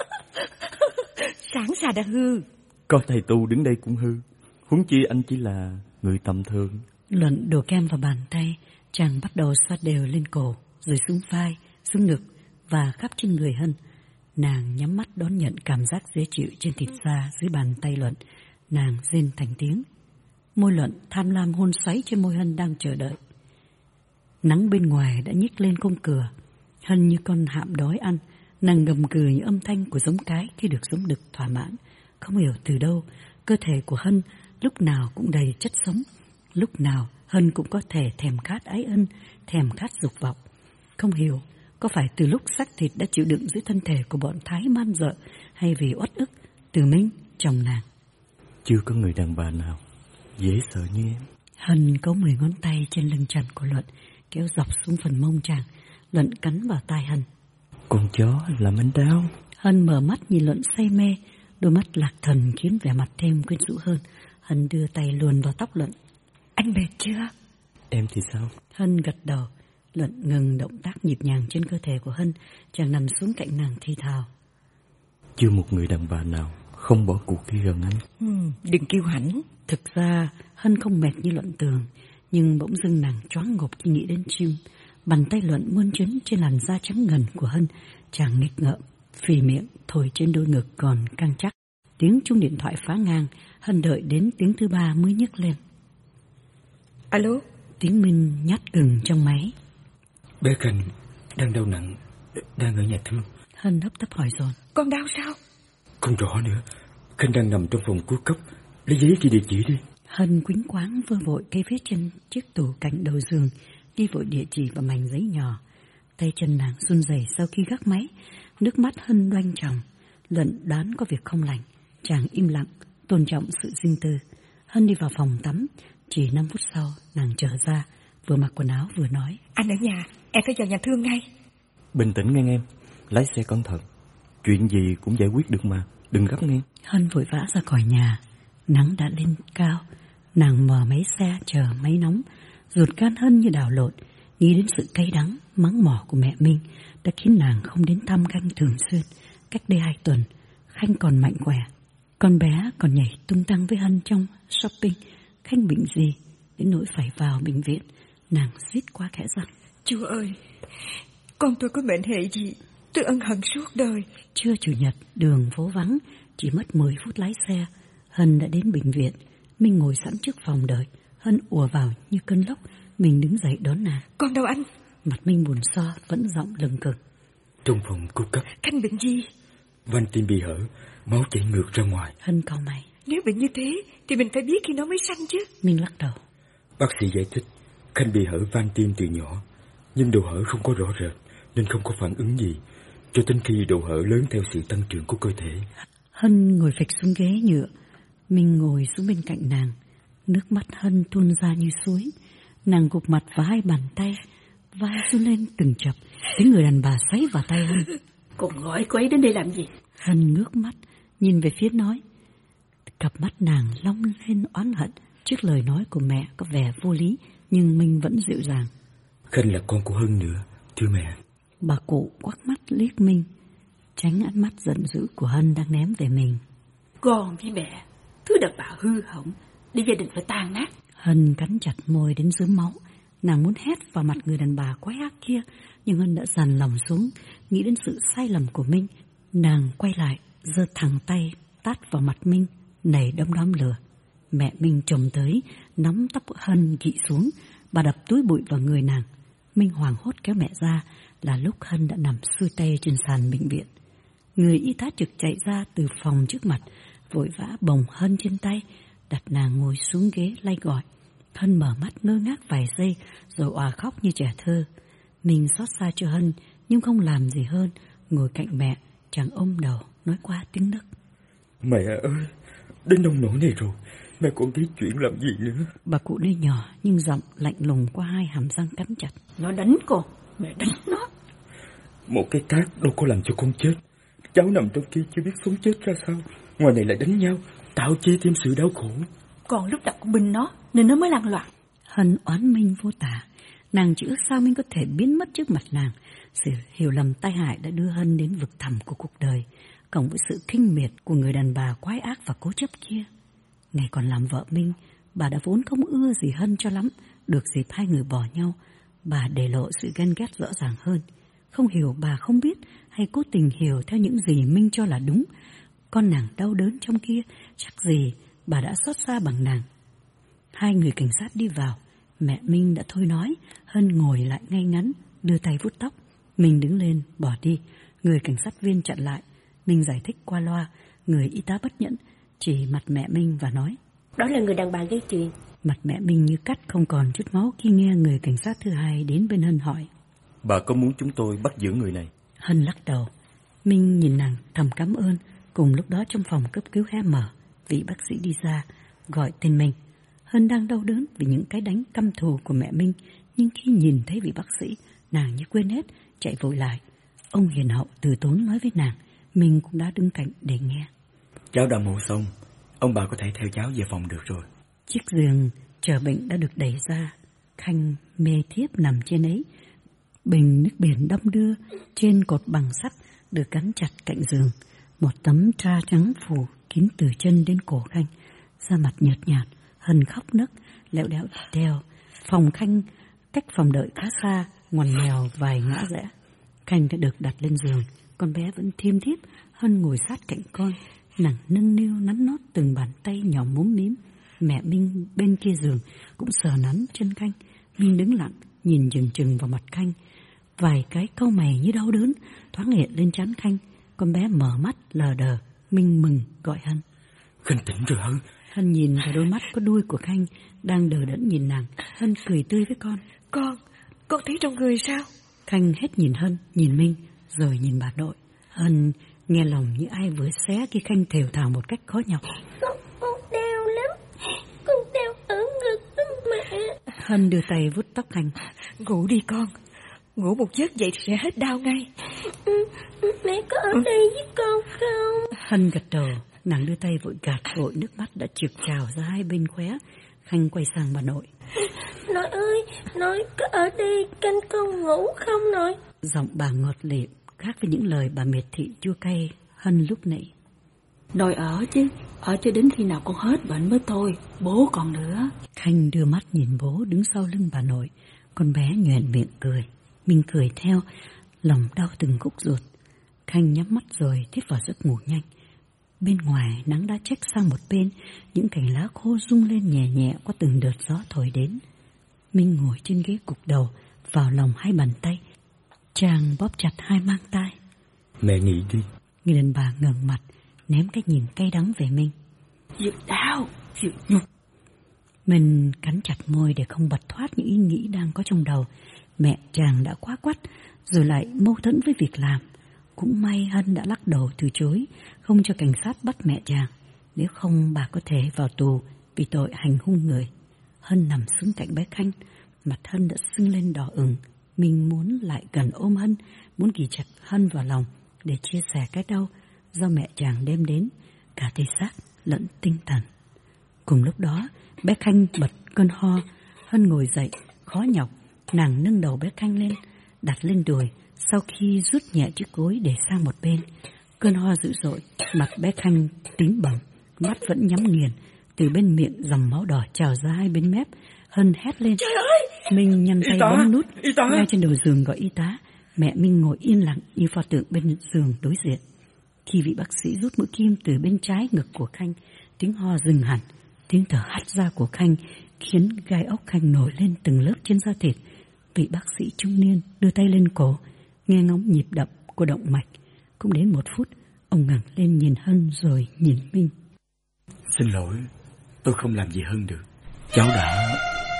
Sáng ra đã hư.
Có thầy tu đứng đây cũng hư. Huống chi anh chỉ là người tầm thường.
Luận đổ kem vào bàn tay, chàng bắt đầu xoa đều lên cổ, rồi xuống vai, xuống ngực và khắp trên người Hân. Nàng nhắm mắt đón nhận cảm giác dễ chịu trên thịt da dưới bàn tay Luận. Nàng rên thành tiếng. Môi Luận tham lam hôn xoáy trên môi Hân đang chờ đợi. Nắng bên ngoài đã nhích lên khung cửa. Hân như con hạm đói ăn, nàng gầm gừ những âm thanh của giống cái khi được giống đực thỏa mãn. Không hiểu từ đâu, cơ thể của Hân lúc nào cũng đầy chất sống. Lúc nào Hân cũng có thể thèm khát ái ân, thèm khát dục vọng. Không hiểu, có phải từ lúc xác thịt đã chịu đựng dưới thân thể của bọn Thái man dợ, hay vì uất ức từ Minh, chồng nàng.
Chưa có người đàn bà nào dễ sợ như em.
Hân cấu mười ngón tay trên lưng trần của Luận, kéo dọc xuống phần mông chàng. Luận cắn vào tai Hân.
Con chó làm anh đau.
Hân mở mắt nhìn Luận say mê, đôi mắt lạc thần khiến vẻ mặt thêm quyến rũ hơn. Hân đưa tay luồn vào tóc Luận.
Anh mệt chưa?
Em thì sao?
Hân gật đầu. Luận ngừng động tác nhịp nhàng trên cơ thể của Hân, chàng nằm xuống cạnh nàng thi thào.
Chưa một người đàn bà nào không bỏ cuộc khi gần anh.
Ừ, đừng kiêu hãnh.
Thực ra Hân không mệt như Luận tưởng, nhưng bỗng dưng nàng choáng ngộp khi nghĩ đến chim. Bàn tay Luận muôn trớn trên làn da trắng ngần của Hân, chàng nghịch ngợm, phì miệng thổi trên đôi ngực còn căng chắc. Tiếng chuông điện thoại phá ngang, Hân đợi đến tiếng thứ ba mới nhấc lên.
Alo?
Tiếng Minh nhát gừng trong máy.
Bé Khanh đang đau nặng, đang ở nhà thương.
Hân hấp tấp hỏi dồn.
Con đau sao?
Không rõ nữa. Khanh đang nằm trong phòng cuối cấp. Lấy giấy ghi địa chỉ đi.
Hân quýnh quáng vơ vội cây viết trên chiếc tủ cạnh đầu giường, ghi vội địa chỉ vào mảnh giấy nhỏ. Tay chân nàng run rẩy sau khi gác máy, nước mắt Hân đoanh tròng. Luận đoán có việc không lành, chàng im lặng, tôn trọng sự riêng tư. Hân đi vào phòng tắm, chỉ năm phút sau nàng trở ra, vừa mặc quần áo vừa nói.
Anh ở nhà, em phải vào nhà thương ngay.
Bình tĩnh nghe em, lái xe cẩn thận. Chuyện gì cũng giải quyết được mà, đừng gấp nghe.
Hân vội vã ra khỏi nhà, nắng đã lên cao. Nàng mở máy xe chờ máy nóng, ruột gan Hân như đảo lộn. Nghĩ đến sự cay đắng, mắng mỏ của mẹ Minh đã khiến nàng không đến thăm Khanh thường xuyên. Cách đây hai tuần, Khanh còn mạnh khỏe. Con bé còn nhảy tung tăng với Hân trong shopping. Khanh bệnh gì đến nỗi phải vào bệnh viện. Nàng suýt quá khẽ rằng:
Chúa ơi, con tôi có mệnh hệ gì tôi ân hận suốt đời.
Trưa Chủ nhật, đường phố vắng, chỉ mất mười phút lái xe, Hân đã đến bệnh viện. Minh ngồi sẵn trước phòng đợi. Hân ùa vào như cơn lốc. Mình đứng dậy đón nàng.
Con đâu anh?
Mặt Minh buồn so, vẫn giọng lừng cừng.
Trong phòng cứu cấp.
Khanh bệnh gì?
Van tim bị hở, máu chảy ngược ra ngoài.
Hân cau mày.
Nếu bệnh như thế thì mình phải biết khi nó mới sanh chứ.
Minh lắc đầu.
Bác sĩ giải thích Khanh bị hở van tim từ nhỏ, nhưng độ hở không có rõ rệt nên không có phản ứng gì cho đến khi độ hở lớn theo sự tăng trưởng của cơ thể.
Hân ngồi phịch xuống ghế nhựa. Minh ngồi xuống bên cạnh nàng. Nước mắt Hân tuôn ra như suối. Nàng gục mặt vào hai bàn tay, vai run lên từng chập. Tiếng người đàn bà xoáy vào tay Hân.
Cô gọi cô ấy đến đây làm gì?
Hân ngước mắt nhìn về phía nói. Cặp mắt nàng long lên oán hận trước lời nói của mẹ có vẻ vô lý, nhưng Minh vẫn dịu dàng.
Khanh là con của Hân nữa, thưa mẹ.
Bà cụ quắc mắt liếc Minh, tránh ánh mắt giận dữ của Hân đang ném về mình.
Con với mẹ, thứ đàn bà hư hỏng, để gia đình phải tan nát.
Hân cắn chặt môi đến rướm máu. Nàng muốn hét vào mặt người đàn bà quái ác kia, nhưng Hân đã dằn lòng xuống. Nghĩ đến sự sai lầm của Minh, nàng quay lại, giơ thẳng tay tát vào mặt Minh, nảy đom đóm lửa. Mẹ Minh trồm tới, nắm tóc Hân gị xuống. Bà đập túi bụi vào người nàng. Minh hoảng hốt kéo mẹ ra, là lúc Hân đã nằm xuôi tay trên sàn bệnh viện. Người y tá trực chạy ra từ phòng trước mặt, vội vã bồng Hân trên tay, đặt nàng ngồi xuống ghế lay gọi. Hân mở mắt ngơ ngác vài giây, rồi òa khóc như trẻ thơ. Mình xót xa cho Hân, nhưng không làm gì hơn ngồi cạnh mẹ, chàng ôm đầu nói qua tiếng nấc.
Mẹ ơi, đến nông nỗi này rồi, mẹ còn biết chuyện làm gì nữa.
Bà cụ nói nhỏ nhưng giọng lạnh lùng qua hai hàm răng cắn chặt.
Nó đánh con, mẹ đánh nó.
Một cái tát đâu có làm cho con chết. Cháu nằm trong kia chưa biết sống chết ra sao, ngoài này lại đánh nhau, tạo chi thêm sự đau khổ.
Con lúc đặt con binh nó nên nó mới lăn loạn.
Hân oán Minh vô tả. Nàng chỉ ước sao Minh có thể biến mất trước mặt nàng. Sự hiểu lầm tai hại đã đưa Hân đến vực thẳm của cuộc đời, cộng với sự khinh miệt của người đàn bà quái ác và cố chấp kia. Ngày còn làm vợ Minh, bà đã vốn không ưa gì Hân cho lắm. Được dịp hai người bỏ nhau, bà để lộ sự ghen ghét rõ ràng hơn. Không hiểu bà không biết, hay cố tình hiểu theo những gì Minh cho là đúng. Con nàng đau đớn trong kia, chắc gì bà đã xót xa bằng nàng. Hai người cảnh sát đi vào. Mẹ Minh đã thôi nói. Hân ngồi lại ngay ngắn, đưa tay vuốt tóc. Minh đứng lên bỏ đi. Người cảnh sát viên chặn lại. Minh giải thích qua loa. Người y tá bất nhẫn chỉ mặt mẹ Minh và nói:
Đó là người đàn bà gây chuyện.
Mặt mẹ Minh như cắt không còn chút máu khi nghe người cảnh sát thứ hai đến bên Hân hỏi:
Bà có muốn chúng tôi bắt giữ người này?
Hân lắc đầu. Minh nhìn nàng thầm cảm ơn. Cùng lúc đó trong phòng cấp cứu hé mở, vị bác sĩ đi ra gọi tên mình. Hân đang đau đớn vì những cái đánh căm thù của mẹ Minh, nhưng khi nhìn thấy vị bác sĩ, nàng như quên hết, chạy vội lại. Ông hiền hậu từ tốn nói với nàng. Mình cũng đã đứng cạnh để nghe.
Cháu đã mổ xong, ông bà có thể theo cháu về phòng được rồi.
Chiếc giường chờ bệnh đã được đẩy ra. Khanh mê thiếp nằm trên ấy. Bình nước biển đong đưa trên cột bằng sắt được gắn chặt cạnh giường. Một tấm tra trắng phủ kín từ chân đến cổ Khanh. Da mặt nhợt nhạt, Hân khóc nấc, lẹo đẽo theo. Phòng Khanh cách phòng đợi khá xa, ngoằn nghèo vài ngã rẽ. Khanh đã được đặt lên giường, con bé vẫn thiêm thiếp. Hân ngồi sát cạnh con, nàng nâng niu nắn nót từng bàn tay nhỏ múm mím. Mẹ Minh bên kia giường cũng sờ nắn chân Khanh. Minh đứng lặng nhìn chừng chừng vào mặt Khanh. Vài cái cau mày như đau đớn thoáng hiện lên trán Khanh. Con bé mở mắt lờ đờ. Minh mừng gọi Hân.
Khanh tỉnh rồi Hân.
Hân nhìn vào đôi mắt có đuôi của Khanh đang đờ đẫn nhìn nàng. Hân cười tươi với con.
Con, con thấy trong người sao?
Khanh hết nhìn Hân, nhìn Minh, rồi nhìn bà nội. Hân nghe lòng như ai vừa xé khi Khanh thều thào một cách khó nhọc.
Con, con đau lắm. Con đau ở ngực lắm mẹ.
Hân đưa tay vuốt tóc Khanh.
Ngủ đi con. Ngủ một giấc vậy thì sẽ hết đau ngay.
Mẹ có ở đây với con không?
Hân gật đầu. Nàng đưa tay vội gạt vội nước mắt đã trượt trào ra hai bên khóe Khanh quay sang bà nội.
Nội ơi, nội có ở đây canh con ngủ không nội?
Giọng bà ngọt lịm, khác với những lời bà miệt thị chua cay Hân lúc nãy.
Nội ở chứ, ở cho đến khi nào con hết bệnh mới thôi, bố còn nữa.
Khanh đưa mắt nhìn bố đứng sau lưng bà nội, con bé nhoẻn miệng cười. Mình cười theo, lòng đau từng khúc ruột. Khanh nhắm mắt rồi tiếp vào giấc ngủ nhanh. Bên ngoài nắng đã chếch sang một bên, những cành lá khô rung lên nhẹ nhẹ qua từng đợt gió thổi đến. Minh ngồi trên ghế gục đầu vào lòng hai bàn tay, chàng bóp chặt hai mang tai.
Mẹ nghĩ đi.
Người đàn bà ngẩng mặt, ném cái nhìn cay đắng về Minh.
Việc đau, việc nhục.
Mình cắn chặt môi để không bật thoát những ý nghĩ đang có trong đầu. Mẹ chàng đã quá quắt, rồi lại mâu thuẫn với việc làm. Cũng may Hân đã lắc đầu từ chối, không cho cảnh sát bắt mẹ chàng. Nếu không bà có thể vào tù vì tội hành hung người. Hân nằm xuống cạnh bé Khanh, mặt Hân đã sưng lên đỏ ửng. Mình muốn lại gần ôm Hân, muốn ghì chặt Hân vào lòng để chia sẻ cái đau do mẹ chàng đem đến, cả thể xác lẫn tinh thần. Cùng lúc đó, bé Khanh bật cơn ho. Hân ngồi dậy, khó nhọc, nàng nâng đầu bé Khanh lên, đặt lên đùi, sau khi rút nhẹ chiếc gối để sang một bên. Cơn ho dữ dội, mặt bé Khanh tím bầm, mắt vẫn nhắm nghiền, từ bên miệng dòng máu đỏ trào ra hai bên mép. Hân hét lên.
Trời ơi!
Minh nhăn tay bấm nút,
y tá.
ngay trên đầu giường gọi y tá. Mẹ Minh ngồi yên lặng như pho tượng bên giường đối diện. Khi vị bác sĩ rút mũi kim từ bên trái ngực của Khanh, tiếng ho dừng hẳn. Tiếng thở hắt ra của Khanh khiến gai ốc Khanh nổi lên từng lớp trên da thịt. Vị bác sĩ trung niên đưa tay lên cổ, nghe ngóng nhịp đập của động mạch. Cũng đến một phút, ông ngẩng lên nhìn Hân rồi nhìn Minh.
Xin lỗi, tôi không làm gì hơn được. Cháu đã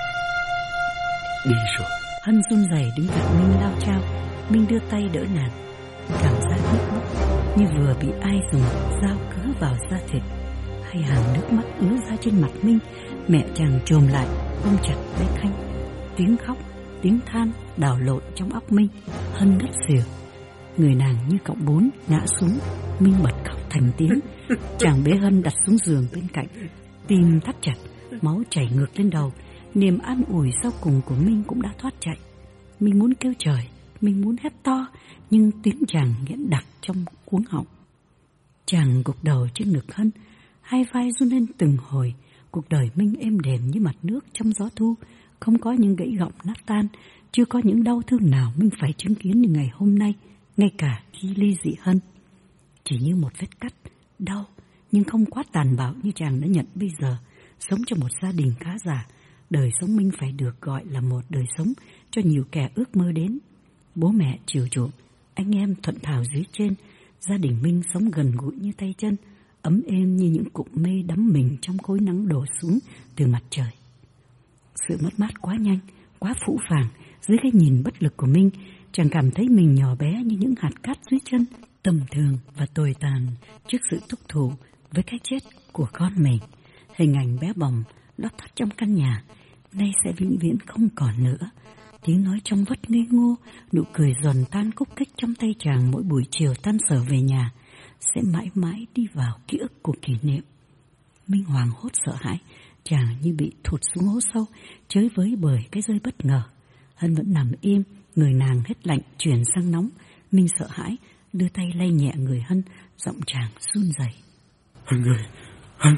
đi rồi.
Hân run rẩy đứng cạnh Minh lao chao. Minh đưa tay đỡ nàng, cảm giác nước mắt như vừa bị ai dùng dao cứa vào da thịt. Hai hàng nước mắt ứa ra trên mặt Minh. Mẹ chàng chồm lại ôm chặt bé Khanh. Tiếng khóc, tiếng than đảo lộn trong óc Minh. Hân ngất xỉu, người nàng như cọng bún ngã xuống. Minh bật khóc thành tiếng. Chàng bế Hân đặt xuống giường bên cạnh, tim thắt chặt, máu chảy ngược lên đầu. Niềm an ủi sau cùng của Minh cũng đã thoát chạy. Minh muốn kêu trời, Minh muốn hét to, nhưng tiếng chàng nghẹn đặc trong cuống họng. Chàng gục đầu trên ngực Hân, hai vai run lên từng hồi. Cuộc đời Minh êm đềm như mặt nước trong gió thu, không có những gãy gọng nát tan, chưa có những đau thương nào Minh phải chứng kiến như ngày hôm nay, ngay cả khi ly dị Hân. Chỉ như một vết cắt, đau, nhưng không quá tàn bạo như chàng đã nhận bây giờ. Sống trong một gia đình khá giả, đời sống Minh phải được gọi là một đời sống cho nhiều kẻ ước mơ đến. Bố mẹ chiều chuộng, anh em thuận thảo dưới trên, gia đình Minh sống gần gũi như tay chân, ấm êm như những cụm mây đắm mình trong khối nắng đổ xuống từ mặt trời. Sự mất mát quá nhanh, quá phũ phàng, dưới cái nhìn bất lực của Minh, chàng cảm thấy mình nhỏ bé như những hạt cát dưới chân, tầm thường và tồi tàn trước sự thúc thủ với cái chết của con mình. Hình ảnh bé bỏng lót thắt trong căn nhà nay sẽ vĩnh viễn không còn nữa. Tiếng nói trong vắt ngây ngô, nụ cười giòn tan khúc khích trong tay chàng mỗi buổi chiều tan sở về nhà sẽ mãi mãi đi vào ký ức của kỷ niệm. Minh hoảng hốt sợ hãi, chàng như bị thụt xuống hố sâu, chới với bởi cái rơi bất ngờ. Hân vẫn nằm im, người nàng hết lạnh chuyển sang nóng. Minh sợ hãi, đưa tay lay nhẹ người Hân, giọng chàng run rẩy.
Hân ơi, Hân.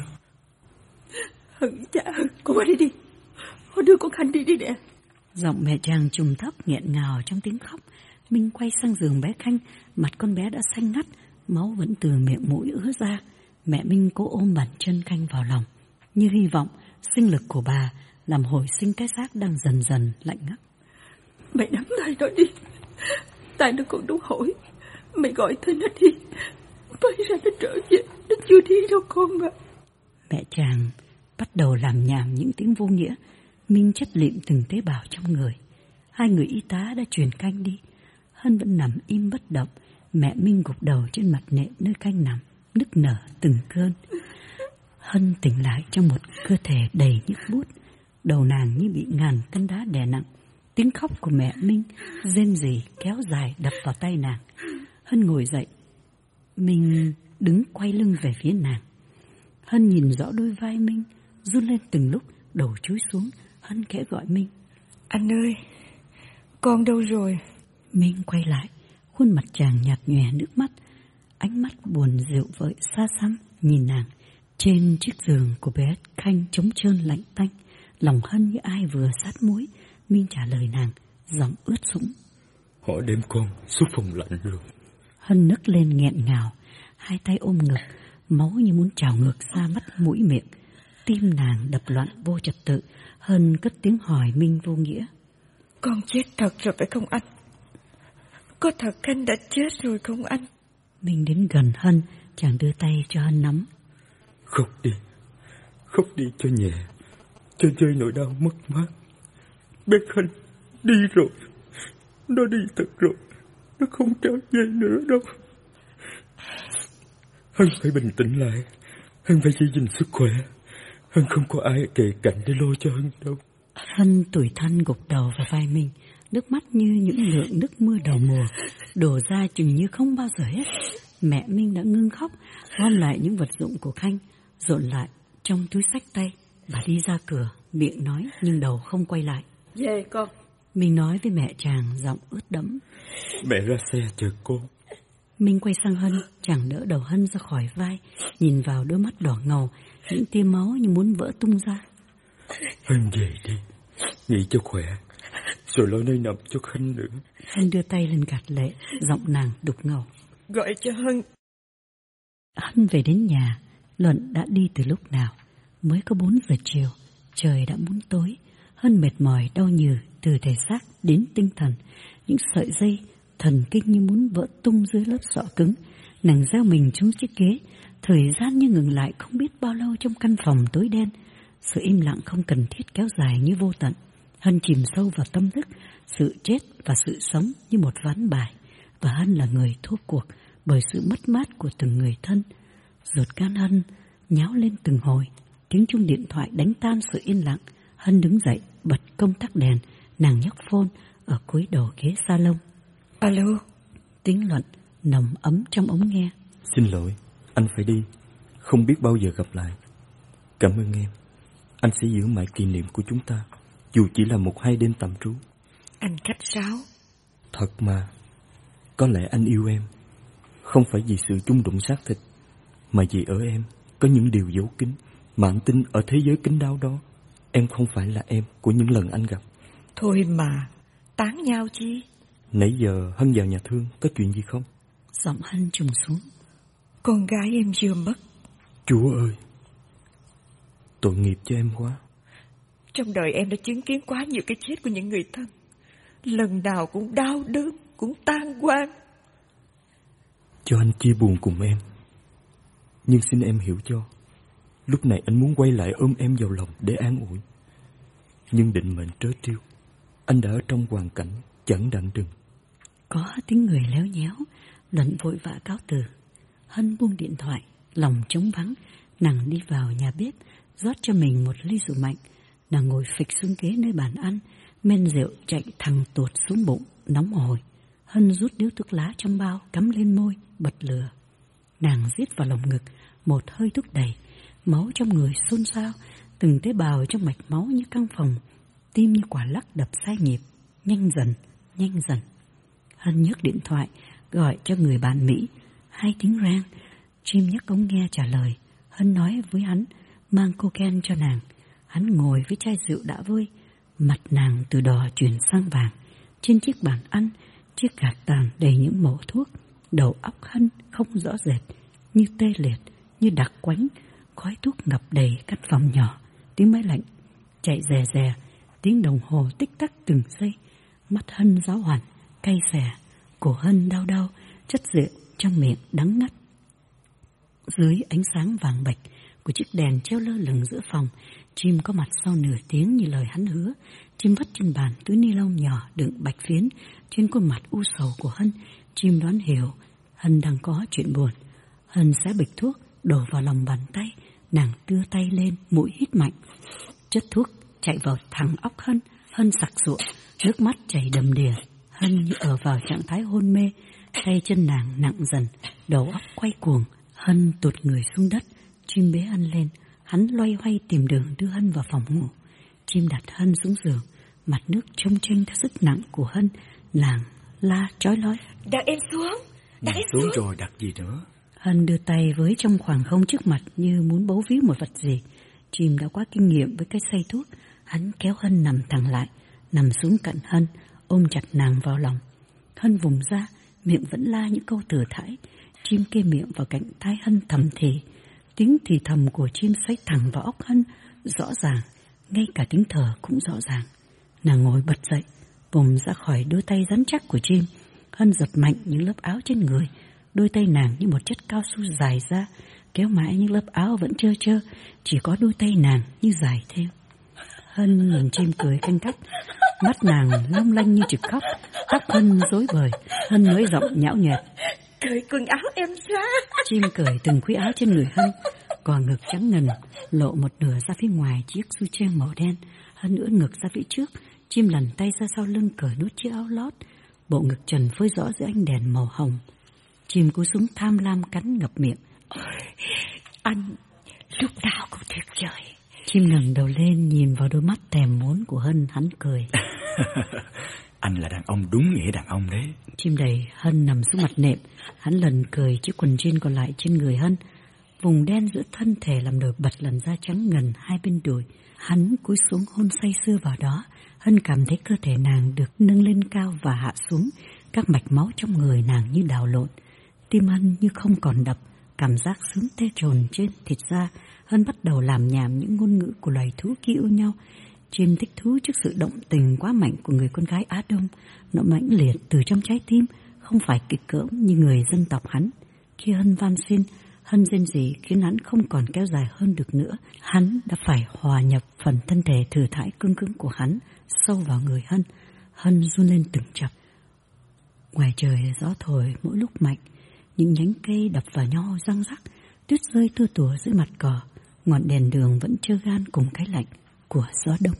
Hân, dạ Hân, cô qua đi đi. Cô đưa con Khanh đi đi nè.
Giọng mẹ chàng trùng thấp nghẹn ngào trong tiếng khóc. Minh quay sang giường bé Khanh, mặt con bé đã xanh ngắt, máu vẫn từ miệng mũi ứa ra. Mẹ Minh cố ôm bàn chân Khanh vào lòng, như hy vọng sinh lực của bà làm hồi sinh cái xác đang dần dần lạnh ngắt.
Mẹ nắm tay nó đi, tay nó còn đúng hỏi. Mẹ gọi tên nó đi, bây giờ nó trở về, nó chưa đi đâu con mà.
Mẹ chàng bắt đầu làm nhảm những tiếng vô nghĩa. Minh chất liệm từng tế bào trong người. Hai người y tá đã truyền Khanh đi. Hân vẫn nằm im bất động. Mẹ Minh gục đầu trên mặt nệm nơi Khanh nằm, nức nở từng cơn. Hân tỉnh lại trong một cơ thể đầy nhức buốt. Đầu nàng như bị ngàn cân đá đè nặng. Tiếng khóc của mẹ Minh rên rỉ kéo dài đập vào tay nàng. Hân ngồi dậy. Minh đứng quay lưng về phía nàng. Hân nhìn rõ đôi vai Minh run lên từng lúc đầu chúi xuống. Hân khẽ gọi Minh.
Anh ơi, con đâu rồi?
Minh quay lại, khuôn mặt chàng nhạt nhòe nước mắt, ánh mắt buồn rượu vợi xa xăm nhìn nàng. Trên chiếc giường của bé Khanh trống trơn lạnh tanh, lòng Hân như ai vừa sát muối. Minh trả lời nàng, giọng ướt sũng.
Họ đem con xuống phòng lạnh rồi.
Hân nức lên nghẹn ngào, hai tay ôm ngực, máu như muốn trào ngược ra mắt mũi miệng. Tim nàng đập loạn vô trật tự. Hân cất tiếng hỏi Minh vô nghĩa.
Con chết thật rồi phải không anh? Có thật Khanh đã chết rồi không anh?
Minh đến gần Hân, chàng đưa tay cho Hân nắm.
Khóc đi, khóc đi cho nhẹ, cho rơi nỗi đau mất mát. Bé Khanh đi rồi, nó đi thật rồi, nó không trở về nữa đâu. Hân phải bình tĩnh lại, Hân phải giữ gìn sức khỏe. Hân không có ai kề cạnh để lo cho Hân đâu.
Hân tủi thân gục đầu vào vai mình, nước mắt như những lượng nước mưa đầu mùa đổ ra chừng như không bao giờ hết. Mẹ Minh đã ngưng khóc, gom lại những vật dụng của Khanh, dồn lại trong túi xách tay. Bà đi ra cửa, miệng nói nhưng đầu không quay lại.
Về con.
Minh nói với mẹ chàng, giọng ướt đẫm.
Mẹ ra xe chờ con.
Minh quay sang Hân, chàng đỡ đầu Hân ra khỏi vai, nhìn vào đôi mắt đỏ ngầu, những tia máu như muốn vỡ tung ra.
Hân về đi, nghỉ cho khỏe, rồi lo nơi nằm cho Khanh nữa.
Hân đưa tay lên gạt lệ, giọng nàng đục ngầu.
Gọi cho Hân.
Hân về đến nhà, Luận đã đi từ lúc nào. Mới có bốn giờ chiều, trời đã muốn tối. Hân mệt mỏi đau nhừ từ thể xác đến tinh thần. Những sợi dây thần kinh như muốn vỡ tung dưới lớp sọ cứng. Nàng gieo mình xuống chiếc ghế, thời gian như ngừng lại không biết bao lâu trong căn phòng tối đen. Sự im lặng không cần thiết kéo dài như vô tận. Hân chìm sâu vào tâm thức, sự chết và sự sống như một ván bài. Và Hân là người thua cuộc bởi sự mất mát của từng người thân. Ruột gan Hân nháo lên từng hồi, tiếng chuông điện thoại đánh tan sự yên lặng. Hân đứng dậy, bật công tắc đèn, nàng nhấc phone ở cuối đầu ghế salon.
Alo.
Tiếng Luận nồng ấm trong ống nghe.
Xin lỗi, anh phải đi, không biết bao giờ gặp lại. Cảm ơn em, anh sẽ giữ mãi kỷ niệm của chúng ta, dù chỉ là một hai đêm tạm trú.
Anh khách sáo.
Thật mà, có lẽ anh yêu em, không phải vì sự chung đụng xác thịt, mà vì ở em có những điều giấu kín mà anh tin ở thế giới kín đáo đó. Em không phải là em của những lần anh gặp.
Thôi mà, tán nhau chi?
Nãy giờ Hân vào nhà thương, có chuyện gì không?
Giọng Hân trùng xuống.
Con gái em vừa mất.
Chúa ơi, tội nghiệp cho em quá.
Trong đời em đã chứng kiến quá nhiều cái chết của những người thân. Lần nào cũng đau đớn, cũng tan hoang.
Cho anh chia buồn cùng em. Nhưng xin em hiểu cho, lúc này anh muốn quay lại ôm em vào lòng để an ủi. Nhưng định mệnh trớ trêu, anh đã ở trong hoàn cảnh chẳng đặng đừng.
Có tiếng người léo nhéo, Luận vội vã cáo từ. Hân buông điện thoại, lòng trống vắng. Nàng đi vào nhà bếp, rót cho mình một ly rượu mạnh. Nàng ngồi phịch xuống ghế nơi bàn ăn, men rượu chạy thẳng tuột xuống bụng, nóng hổi. Hân rút điếu thuốc lá trong bao, cắm lên môi, bật lửa. Nàng giết vào lồng ngực, một hơi thúc đầy, máu trong người xôn xao, từng tế bào trong mạch máu như căng phòng, tim như quả lắc đập sai nhịp, nhanh dần, nhanh dần. Hân nhấc điện thoại, gọi cho người bạn Mỹ, hai tiếng rang. Jim nhấc ống nghe trả lời. Hân nói với hắn, mang cocaine cho nàng. Hắn ngồi với chai rượu đã vơi, mặt nàng từ đỏ chuyển sang vàng. Trên chiếc bàn ăn, chiếc gạt tàn đầy những mẩu thuốc. Đầu óc Hân không rõ rệt, như tê liệt, như đặc quánh. Khói thuốc ngập đầy căn phòng nhỏ. Tiếng máy lạnh chạy rè rè, tiếng đồng hồ tích tắc từng giây. Mắt Hân giáo hoàn, cay xè, cổ Hân đau đau, chất rượu trong miệng đắng ngắt. Dưới ánh sáng vàng bạch của chiếc đèn treo lơ lửng giữa phòng, Jim có mặt sau nửa tiếng như lời hắn hứa. Jim vất trên bàn túi ni lông nhỏ đựng bạch phiến. Trên khuôn mặt u sầu của Hân, Jim đoán hiểu Hân đang có chuyện buồn. Hân xé bịch thuốc đổ vào lòng bàn tay, nàng đưa tay lên mũi hít mạnh. Chất thuốc chạy vào thẳng óc Hân. Hân sặc sụa, nước mắt chảy đầm đìa. Hân như ở vào trạng thái hôn mê, tay chân nàng nặng dần, đầu óc quay cuồng. Hân tụt người xuống đất, Jim bế Hân lên, hắn loay hoay tìm đường đưa Hân vào phòng ngủ. Chim đặt Hân xuống giường, mặt nước trông chênh theo sức nặng của Hân, làng la chói lói.
Đặt em xuống, đặt em
xuống.
xuống
Rồi đặt gì nữa?
Hân đưa tay với trong khoảng không trước mặt như muốn bấu víu một vật gì. Chim đã quá kinh nghiệm với cái xay thuốc. Hắn kéo Hân nằm thẳng lại, nằm xuống cạnh Hân, ôm chặt nàng vào lòng. Hân vùng ra, miệng vẫn la những câu thừa thãi. Chim kê miệng vào cạnh tai Hân thầm thì. Tiếng thì thầm của chim xoáy thẳng vào óc Hân, rõ ràng, ngay cả tiếng thở cũng rõ ràng. Nàng ngồi bật dậy, vùng ra khỏi đôi tay rắn chắc của chim. Hân giật mạnh những lớp áo trên người. Đôi tay nàng như một chất cao su dài ra, kéo mãi những lớp áo vẫn trơ trơ, chỉ có đôi tay nàng như dài theo. Hân nhìn chim cười canh cắt, mắt nàng long lanh như trực khóc, tóc Hân rối bời. Hân nói giọng nhão nhẹt:
Cởi quần áo em ra.
Chim cởi từng khối áo trên người Hân, còn ngực trắng ngần lộ một nửa ra phía ngoài chiếc su trang màu đen. Hân ưỡn ngực ra phía trước, chim lần tay ra sau lưng cởi nút chiếc áo lót, bộ ngực trần phơi rõ dưới ánh đèn màu hồng. Chim cúi xuống tham lam cắn ngập miệng.
Ôi, anh lúc nào cũng tuyệt vời.
Chim ngẩng đầu lên nhìn vào đôi mắt thèm muốn của Hân, hắn cười.
Anh là đàn ông đúng nghĩa đàn ông đấy.
Chim đẩy Hân nằm xuống mặt nệm, hắn lần cười chiếc quần jean còn lại trên người Hân. Vùng đen giữa thân thể làm nổi bật làn da trắng ngần hai bên đùi. Hắn cúi xuống hôn say sưa vào đó. Hân cảm thấy cơ thể nàng được nâng lên cao và hạ xuống, các mạch máu trong người nàng như đảo lộn. Tim Hân như không còn đập, cảm giác sướng tê trồn trên thịt da. Hân bắt đầu làm nhảm những ngôn ngữ của loài thú khi yêu nhau. Chim thích thú trước sự động tình quá mạnh của người con gái Á Đông. Nó mãnh liệt từ trong trái tim, không phải kịch cỡm như người dân tộc hắn. Khi Hân van xin, Hân rên rỉ khiến hắn không còn kéo dài hơn được nữa. Hắn đã phải hòa nhập phần thân thể thừa thãi cương cứng của hắn sâu vào người Hân. Hân run lên từng chập. Ngoài trời gió thổi mỗi lúc mạnh, những nhánh cây đập vào nhau răng rắc, tuyết rơi tua tủa dưới mặt cỏ. Ngọn đèn đường vẫn trơ gan cùng cái lạnh của gió đông.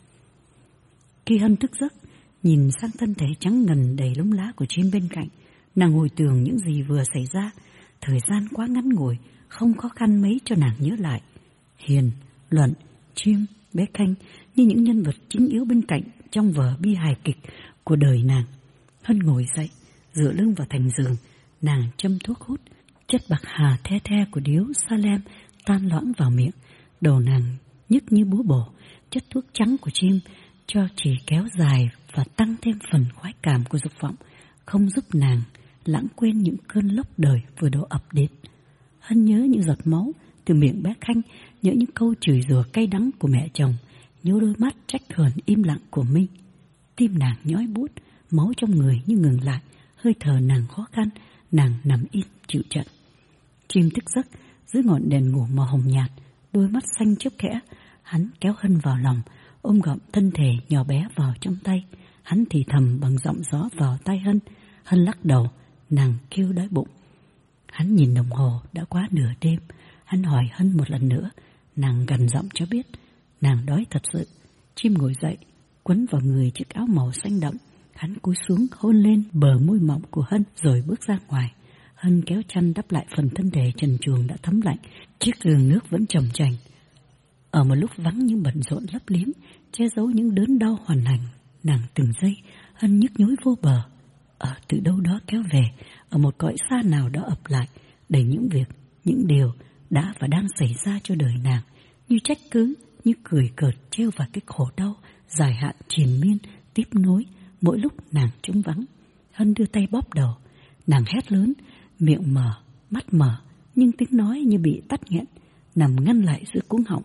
Khi Hân thức giấc, nhìn sang thân thể trắng ngần đầy lông lá của chim bên cạnh, nàng hồi tưởng những gì vừa xảy ra. Thời gian quá ngắn ngủi, không khó khăn mấy cho nàng nhớ lại. Hiền, Luận, Chim, bé Khanh như những nhân vật chính yếu bên cạnh trong vở bi hài kịch của đời nàng. Hân ngồi dậy, dựa lưng vào thành giường, nàng châm thuốc hút. Chất bạc hà the the của điếu Salem tan loãng vào miệng. Đầu nàng nhức như búa bổ. Chất thuốc trắng của chim cho chỉ kéo dài và tăng thêm phần khoái cảm của dục vọng, không giúp nàng lãng quên những cơn lốc đời vừa đổ ập đến. Hân nhớ những giọt máu từ miệng bé Khanh, nhớ những câu chửi rủa cay đắng của mẹ chồng, nhớ đôi mắt trách hờn im lặng của Minh. Tim nàng nhói buốt, máu trong người như ngừng lại, hơi thở nàng khó khăn, nàng nằm im chịu trận. Chim thức giấc dưới ngọn đèn ngủ màu hồng nhạt, đôi mắt xanh chớp khẽ. Hắn kéo Hân vào lòng, ôm gọn thân thể nhỏ bé vào trong tay. Hắn thì thầm bằng giọng gió vào tai Hân. Hân lắc đầu, nàng kêu đói bụng. Hắn nhìn đồng hồ đã quá nửa đêm. Hắn hỏi Hân một lần nữa, nàng gằn giọng cho biết nàng đói thật sự. Chim ngồi dậy, quấn vào người chiếc áo màu xanh đậm. Hắn cúi xuống hôn lên bờ môi mỏng của Hân rồi bước ra ngoài. Hân kéo chăn đắp lại phần thân thể trần truồng đã thấm lạnh. Chiếc giường nước vẫn chồng chành. Ở một lúc vắng nhưng bận rộn lấp liếm, che giấu những đớn đau hoàn hành. Nàng từng giây, Hân nhức nhối vô bờ. Ở từ đâu đó kéo về, ở một cõi xa nào đó ập lại, đầy những việc, những điều đã và đang xảy ra cho đời nàng, như trách cứ, như cười cợt trêu vào cái khổ đau dài hạn triền miên tiếp nối mỗi lúc nàng trống vắng. Hân đưa tay bóp đầu, nàng hét lớn, miệng mở, mắt mở, nhưng tiếng nói như bị tắt nghẹn, nằm ngăn lại giữa cuống họng.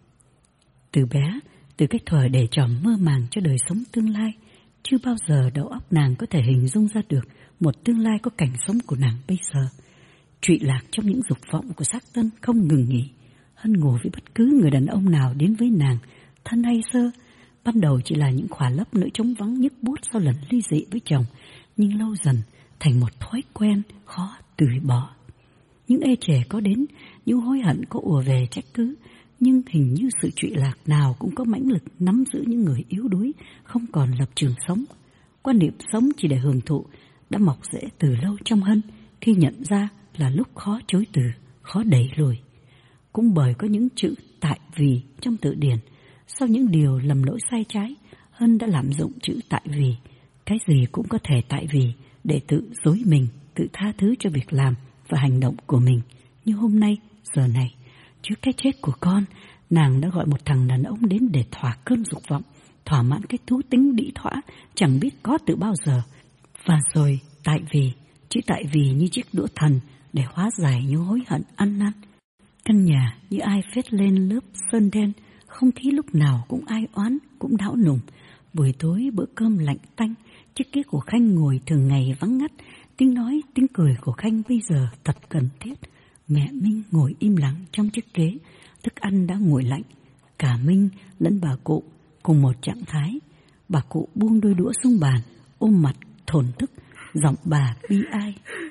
Từ bé, từ cái thuở để tròm mơ màng cho đời sống tương lai, chưa bao giờ đầu óc nàng có thể hình dung ra được một tương lai có cảnh sống của nàng bây giờ. Trụy lạc trong những dục vọng của xác thân không ngừng nghỉ. Hân ngủ với bất cứ người đàn ông nào đến với nàng, thân hay sơ. Ban đầu chỉ là những khỏa lấp nỗi trống vắng nhức buốt sau lần ly dị với chồng, nhưng lâu dần thành một thói quen khó từ bỏ. Những ê chề có đến, những hối hận có ùa về trách cứ, nhưng hình như sự trụy lạc nào cũng có mãnh lực nắm giữ những người yếu đuối, không còn lập trường sống. Quan niệm sống chỉ để hưởng thụ đã mọc rễ từ lâu trong Hân, khi nhận ra là lúc khó chối từ, khó đẩy lùi. Cũng bởi có những chữ tại vì trong tự điển, Sau những điều lầm lỗi sai trái, Hân đã lạm dụng chữ tại vì. Cái gì cũng có thể tại vì để tự dối mình, tự tha thứ cho việc làm và hành động của mình. Như hôm nay, giờ này, trước cái chết của con, nàng đã gọi một thằng đàn ông đến để thỏa cơn dục vọng, thỏa mãn cái thú tính đĩ thỏa chẳng biết có từ bao giờ. Và rồi tại vì, chữ tại vì như chiếc đũa thần để hóa giải những hối hận ăn năn. Căn nhà như ai phết lên lớp sơn đen, không khí lúc nào cũng ai oán, cũng đảo nùng. Buổi tối bữa cơm lạnh tanh, chiếc ghế của Khanh ngồi thường ngày vắng ngắt, tiếng nói, tiếng cười của Khanh bây giờ thật cần thiết. Mẹ Minh ngồi im lặng trong chiếc ghế, thức ăn đã nguội lạnh. Cả Minh lẫn bà cụ cùng một trạng thái. Bà cụ buông đôi đũa xuống bàn, ôm mặt thổn thức, giọng bà bi ai.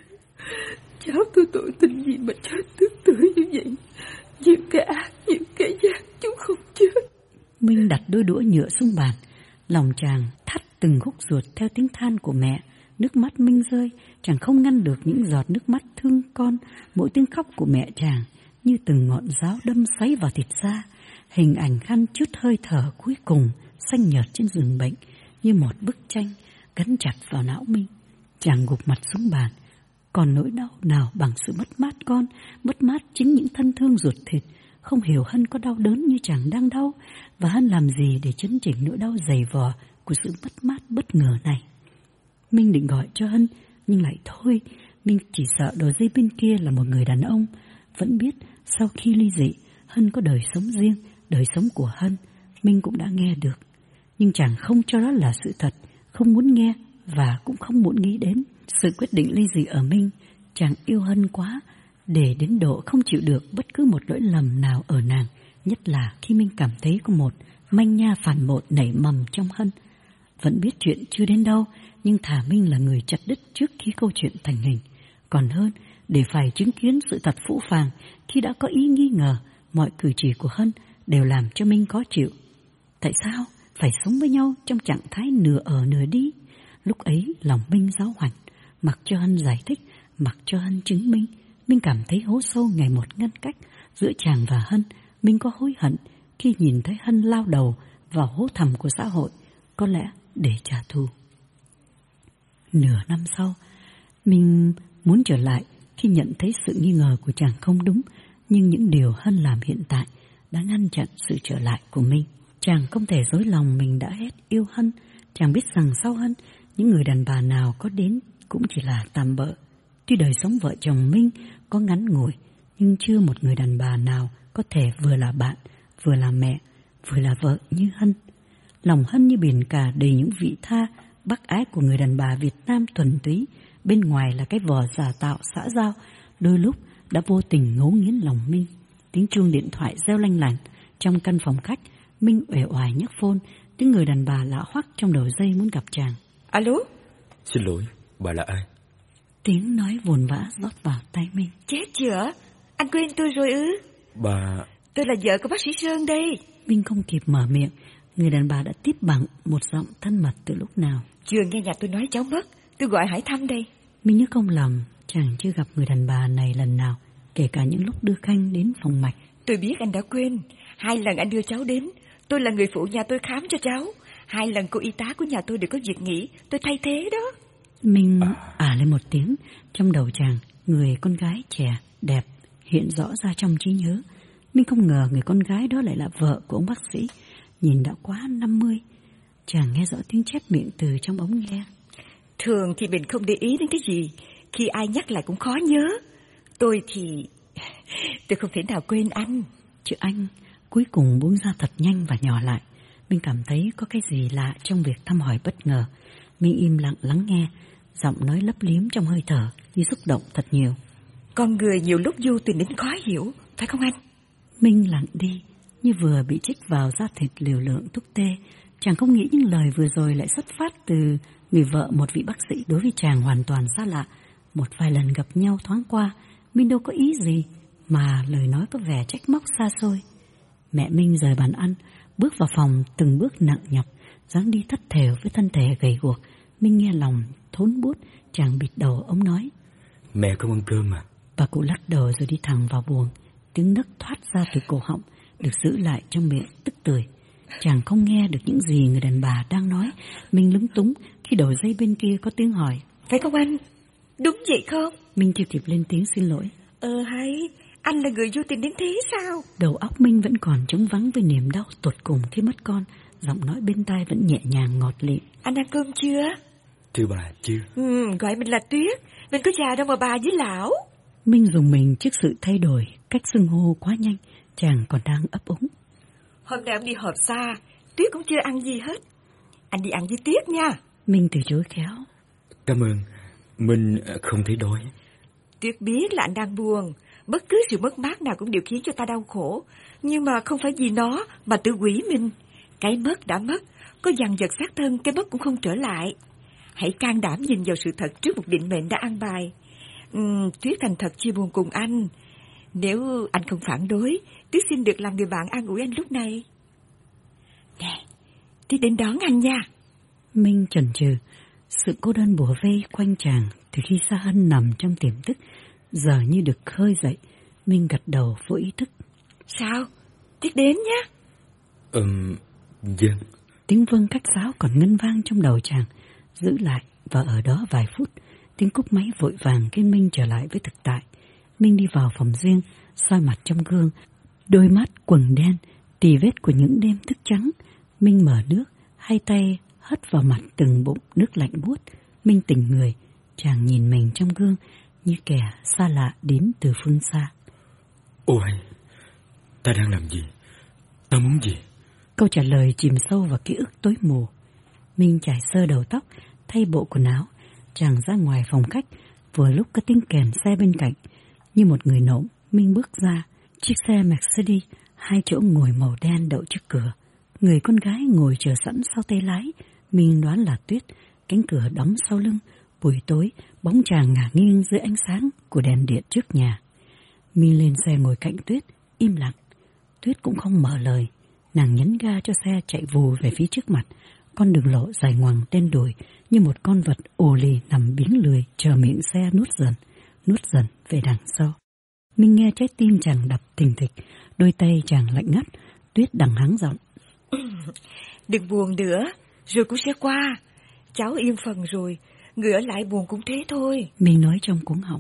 Cháu tôi tội tình gì mà cháu tức tưởi như vậy? Nhiều kẻ ác, nhiều kẻ gian, chúng không chết.
Minh đặt đôi đũa nhựa xuống bàn, lòng chàng thắt từng khúc ruột theo tiếng than của mẹ. Nước mắt Minh rơi, chàng không ngăn được những giọt nước mắt thương con. Mỗi tiếng khóc của mẹ chàng như từng ngọn giáo đâm xoáy vào thịt da. Hình ảnh Khăn chút hơi thở cuối cùng xanh nhợt trên giường bệnh như một bức tranh gắn chặt vào não Minh. Chàng gục mặt xuống bàn. Còn nỗi đau nào bằng sự mất mát con, mất mát chính những thân thương ruột thịt. Không hiểu Hân có đau đớn như chàng đang đau, và Hân làm gì để chấn chỉnh nỗi đau dày vò của sự mất mát bất ngờ này. Minh định gọi cho Hân, nhưng lại thôi. Minh chỉ sợ đầu dây bên kia là một người đàn ông. Vẫn biết sau khi ly dị, Hân có đời sống riêng, đời sống của Hân. Minh cũng đã nghe được, nhưng chàng không cho đó là sự thật, không muốn nghe và cũng không muốn nghĩ đến. Sự quyết định ly dị ở Minh, chàng yêu Hân quá, để đến độ không chịu được bất cứ một lỗi lầm nào ở nàng, nhất là khi Minh cảm thấy có một manh nha phản bội nảy mầm trong Hân. Vẫn biết chuyện chưa đến đâu, nhưng thà Minh là người chặt đứt trước khi câu chuyện thành hình, còn hơn để phải chứng kiến sự thật phũ phàng khi đã có ý nghi ngờ. Mọi cử chỉ của Hân đều làm cho Minh khó chịu. Tại sao phải sống với nhau trong trạng thái nửa ở nửa đi? Lúc ấy lòng Minh giáo hoành, mặc cho Hân giải thích, mặc cho Hân chứng minh. Minh cảm thấy hố sâu ngày một ngăn cách giữa chàng và Hân. Minh có hối hận khi nhìn thấy Hân lao đầu vào hố thẳm của xã hội, có lẽ để trả thù. Nửa năm sau, Minh muốn trở lại khi nhận thấy sự nghi ngờ của chàng không đúng, nhưng những điều Hân làm hiện tại đã ngăn chặn sự trở lại của Minh. Chàng không thể dối lòng mình đã hết yêu Hân. Chàng biết rằng sau Hân, những người đàn bà nào có đến cũng chỉ là tạm bợ. Tuy đời sống vợ chồng Minh có ngắn ngủi, nhưng chưa một người đàn bà nào có thể vừa là bạn, vừa là mẹ, vừa là vợ như Hân. Lòng Hân như biển cả đầy những vị tha, bác ái của người đàn bà Việt Nam thuần túy. Bên ngoài là cái vỏ giả tạo xã giao, đôi lúc đã vô tình ngấu nghiến lòng Minh. Tiếng chuông điện thoại reo lanh lảnh trong căn phòng khách. Minh uể oải nhấc phone, tiếng người đàn bà lạ hoắc trong đầu dây muốn gặp chàng.
Alo?
Xin lỗi, bà là ai?
Tiếng nói vồn vã rót vào tai Minh.
Chết chưa? Anh quên tôi rồi ư?
Bà...
Tôi là vợ của bác sĩ Sơn đây.
Minh không kịp mở miệng, người đàn bà đã tiếp bằng một giọng thân mật từ lúc nào.
Chưa nghe nhà tôi nói cháu mất, tôi gọi hỏi thăm đây.
Minh nhớ không lầm, chàng chưa gặp người đàn bà này lần nào, kể cả những lúc đưa Khanh đến phòng mạch.
Tôi biết anh đã quên. Hai lần anh đưa cháu đến, tôi là người phụ nhà tôi khám cho cháu. Hai lần cô y tá của nhà tôi đều có việc nghỉ, tôi thay thế đó.
Minh ả lên một tiếng, trong đầu chàng, người con gái trẻ, đẹp, hiện rõ ra trong trí nhớ. Minh không ngờ người con gái đó lại là vợ của ông bác sĩ, nhìn đã quá năm mươi. Chàng nghe rõ tiếng chép miệng từ trong ống nghe.
Thường thì mình không để ý đến cái gì, khi ai nhắc lại cũng khó nhớ. Tôi thì... tôi không thể nào quên anh.
Chữ anh cuối cùng buông ra thật nhanh và nhỏ lại. Minh cảm thấy có cái gì lạ trong việc thăm hỏi bất ngờ. Minh im lặng lắng nghe, giọng nói lấp liếm trong hơi thở như xúc động thật nhiều.
Con người nhiều lúc vô tình đến khó hiểu, phải không anh?
Minh lặng đi, như vừa bị chích vào da thịt liều lượng thuốc tê. Chàng không nghĩ những lời vừa rồi lại xuất phát từ người vợ một vị bác sĩ đối với chàng hoàn toàn xa lạ. Một vài lần gặp nhau thoáng qua, Minh đâu có ý gì, mà lời nói có vẻ trách móc xa xôi. Mẹ Minh rời bàn ăn, bước vào phòng từng bước nặng nhọc, dáng đi thất thểu với thân thể gầy guộc. Minh nghe lòng thốn buốt, chàng bịt đầu ống nói.
Mẹ không ăn cơm à?
Bà cụ lắc đầu rồi đi thẳng vào buồng. Tiếng nấc thoát ra từ cổ họng, được giữ lại trong miệng tức tưởi. Chàng không nghe được những gì người đàn bà đang nói. Minh lúng túng khi đầu dây bên kia có tiếng hỏi.
Phải không anh? Đúng vậy không?
Minh chưa kịp lên tiếng xin lỗi.
Ờ hay, anh là người vô tình đến thế sao?
Đầu óc Minh vẫn còn trống vắng với niềm đau tột cùng khi mất con. Giọng nói bên tai vẫn nhẹ nhàng ngọt lịm.
Anh ăn cơm chưa?
Thưa bà, chưa.
Ừ, gọi mình là Tuyết. Mình có già đâu mà bà với lão.
Minh dùng mình trước sự thay đổi cách xưng hô quá nhanh. Chàng còn đang ấp úng.
Hôm nay ông đi họp xa, Tuyết cũng chưa ăn gì hết. Anh đi ăn với Tuyết nha.
Minh từ chối khéo.
Cảm ơn, mình không thấy đói.
Tuyết biết là anh đang buồn. Bất cứ sự mất mát nào cũng đều khiến cho ta đau khổ. Nhưng mà không phải vì nó mà tự hủy mình. Cái mất đã mất, có dằn vặt xác thân cái mất cũng không trở lại. Hãy can đảm nhìn vào sự thật trước một định mệnh đã an bài. Uhm, Tuyết thành thật chia buồn cùng anh. Nếu anh không phản đối, Tuyết xin được làm người bạn an ủi anh lúc này. Nè, Tuyết đến đón anh nha.
Minh chần chừ, sự cô đơn bủa vây quanh chàng từ khi Sa Hân nằm trong tiềm thức giờ như được khơi dậy. Minh gật đầu vô ý thức.
Sao? Tuyết đến nhé.
Ừm, vâng.
Tiếng vâng cách sáo còn ngân vang trong đầu chàng. Giữ lại và ở đó vài phút. Tiếng cúp máy vội vàng khiến Minh trở lại với thực tại. Minh đi vào phòng riêng, soi mặt trong gương. Đôi mắt quầng đen, tì vết của những đêm thức trắng. Minh mở nước, hai tay hất vào mặt từng bụng nước lạnh buốt. Minh tỉnh người, chàng nhìn mình trong gương như kẻ xa lạ đến từ phương xa.
Ôi, ta đang làm gì? Ta muốn gì?
Câu trả lời chìm sâu vào ký ức tối mù. Minh chải sơ đầu tóc, thay bộ quần áo. Chàng ra ngoài phòng khách, vừa lúc có tiếng kèn xe bên cạnh. Như một người nỗng, Minh bước ra. Chiếc xe Mercedes, hai chỗ ngồi màu đen đậu trước cửa. Người con gái ngồi chờ sẵn sau tay lái. Minh đoán là Tuyết. Cánh cửa đóng sau lưng. Buổi tối, bóng chàng ngả nghiêng dưới ánh sáng của đèn điện trước nhà. Minh lên xe ngồi cạnh Tuyết, im lặng. Tuyết cũng không mở lời. Nàng nhấn ga cho xe chạy vù về phía trước mặt. Con đường lộ dài ngoằng trên đồi như một con vật ồ lì nằm biếng lười chờ miệng xe nuốt dần, nuốt dần về đằng sau. Minh nghe trái tim chàng đập thình thịch, đôi tay chàng lạnh ngắt. Tuyết đằng hắng giọng.
Đừng buồn nữa, rồi cũng sẽ qua. Cháu yên phần rồi, người ở lại buồn cũng thế thôi.
Minh nói trong cuống họng.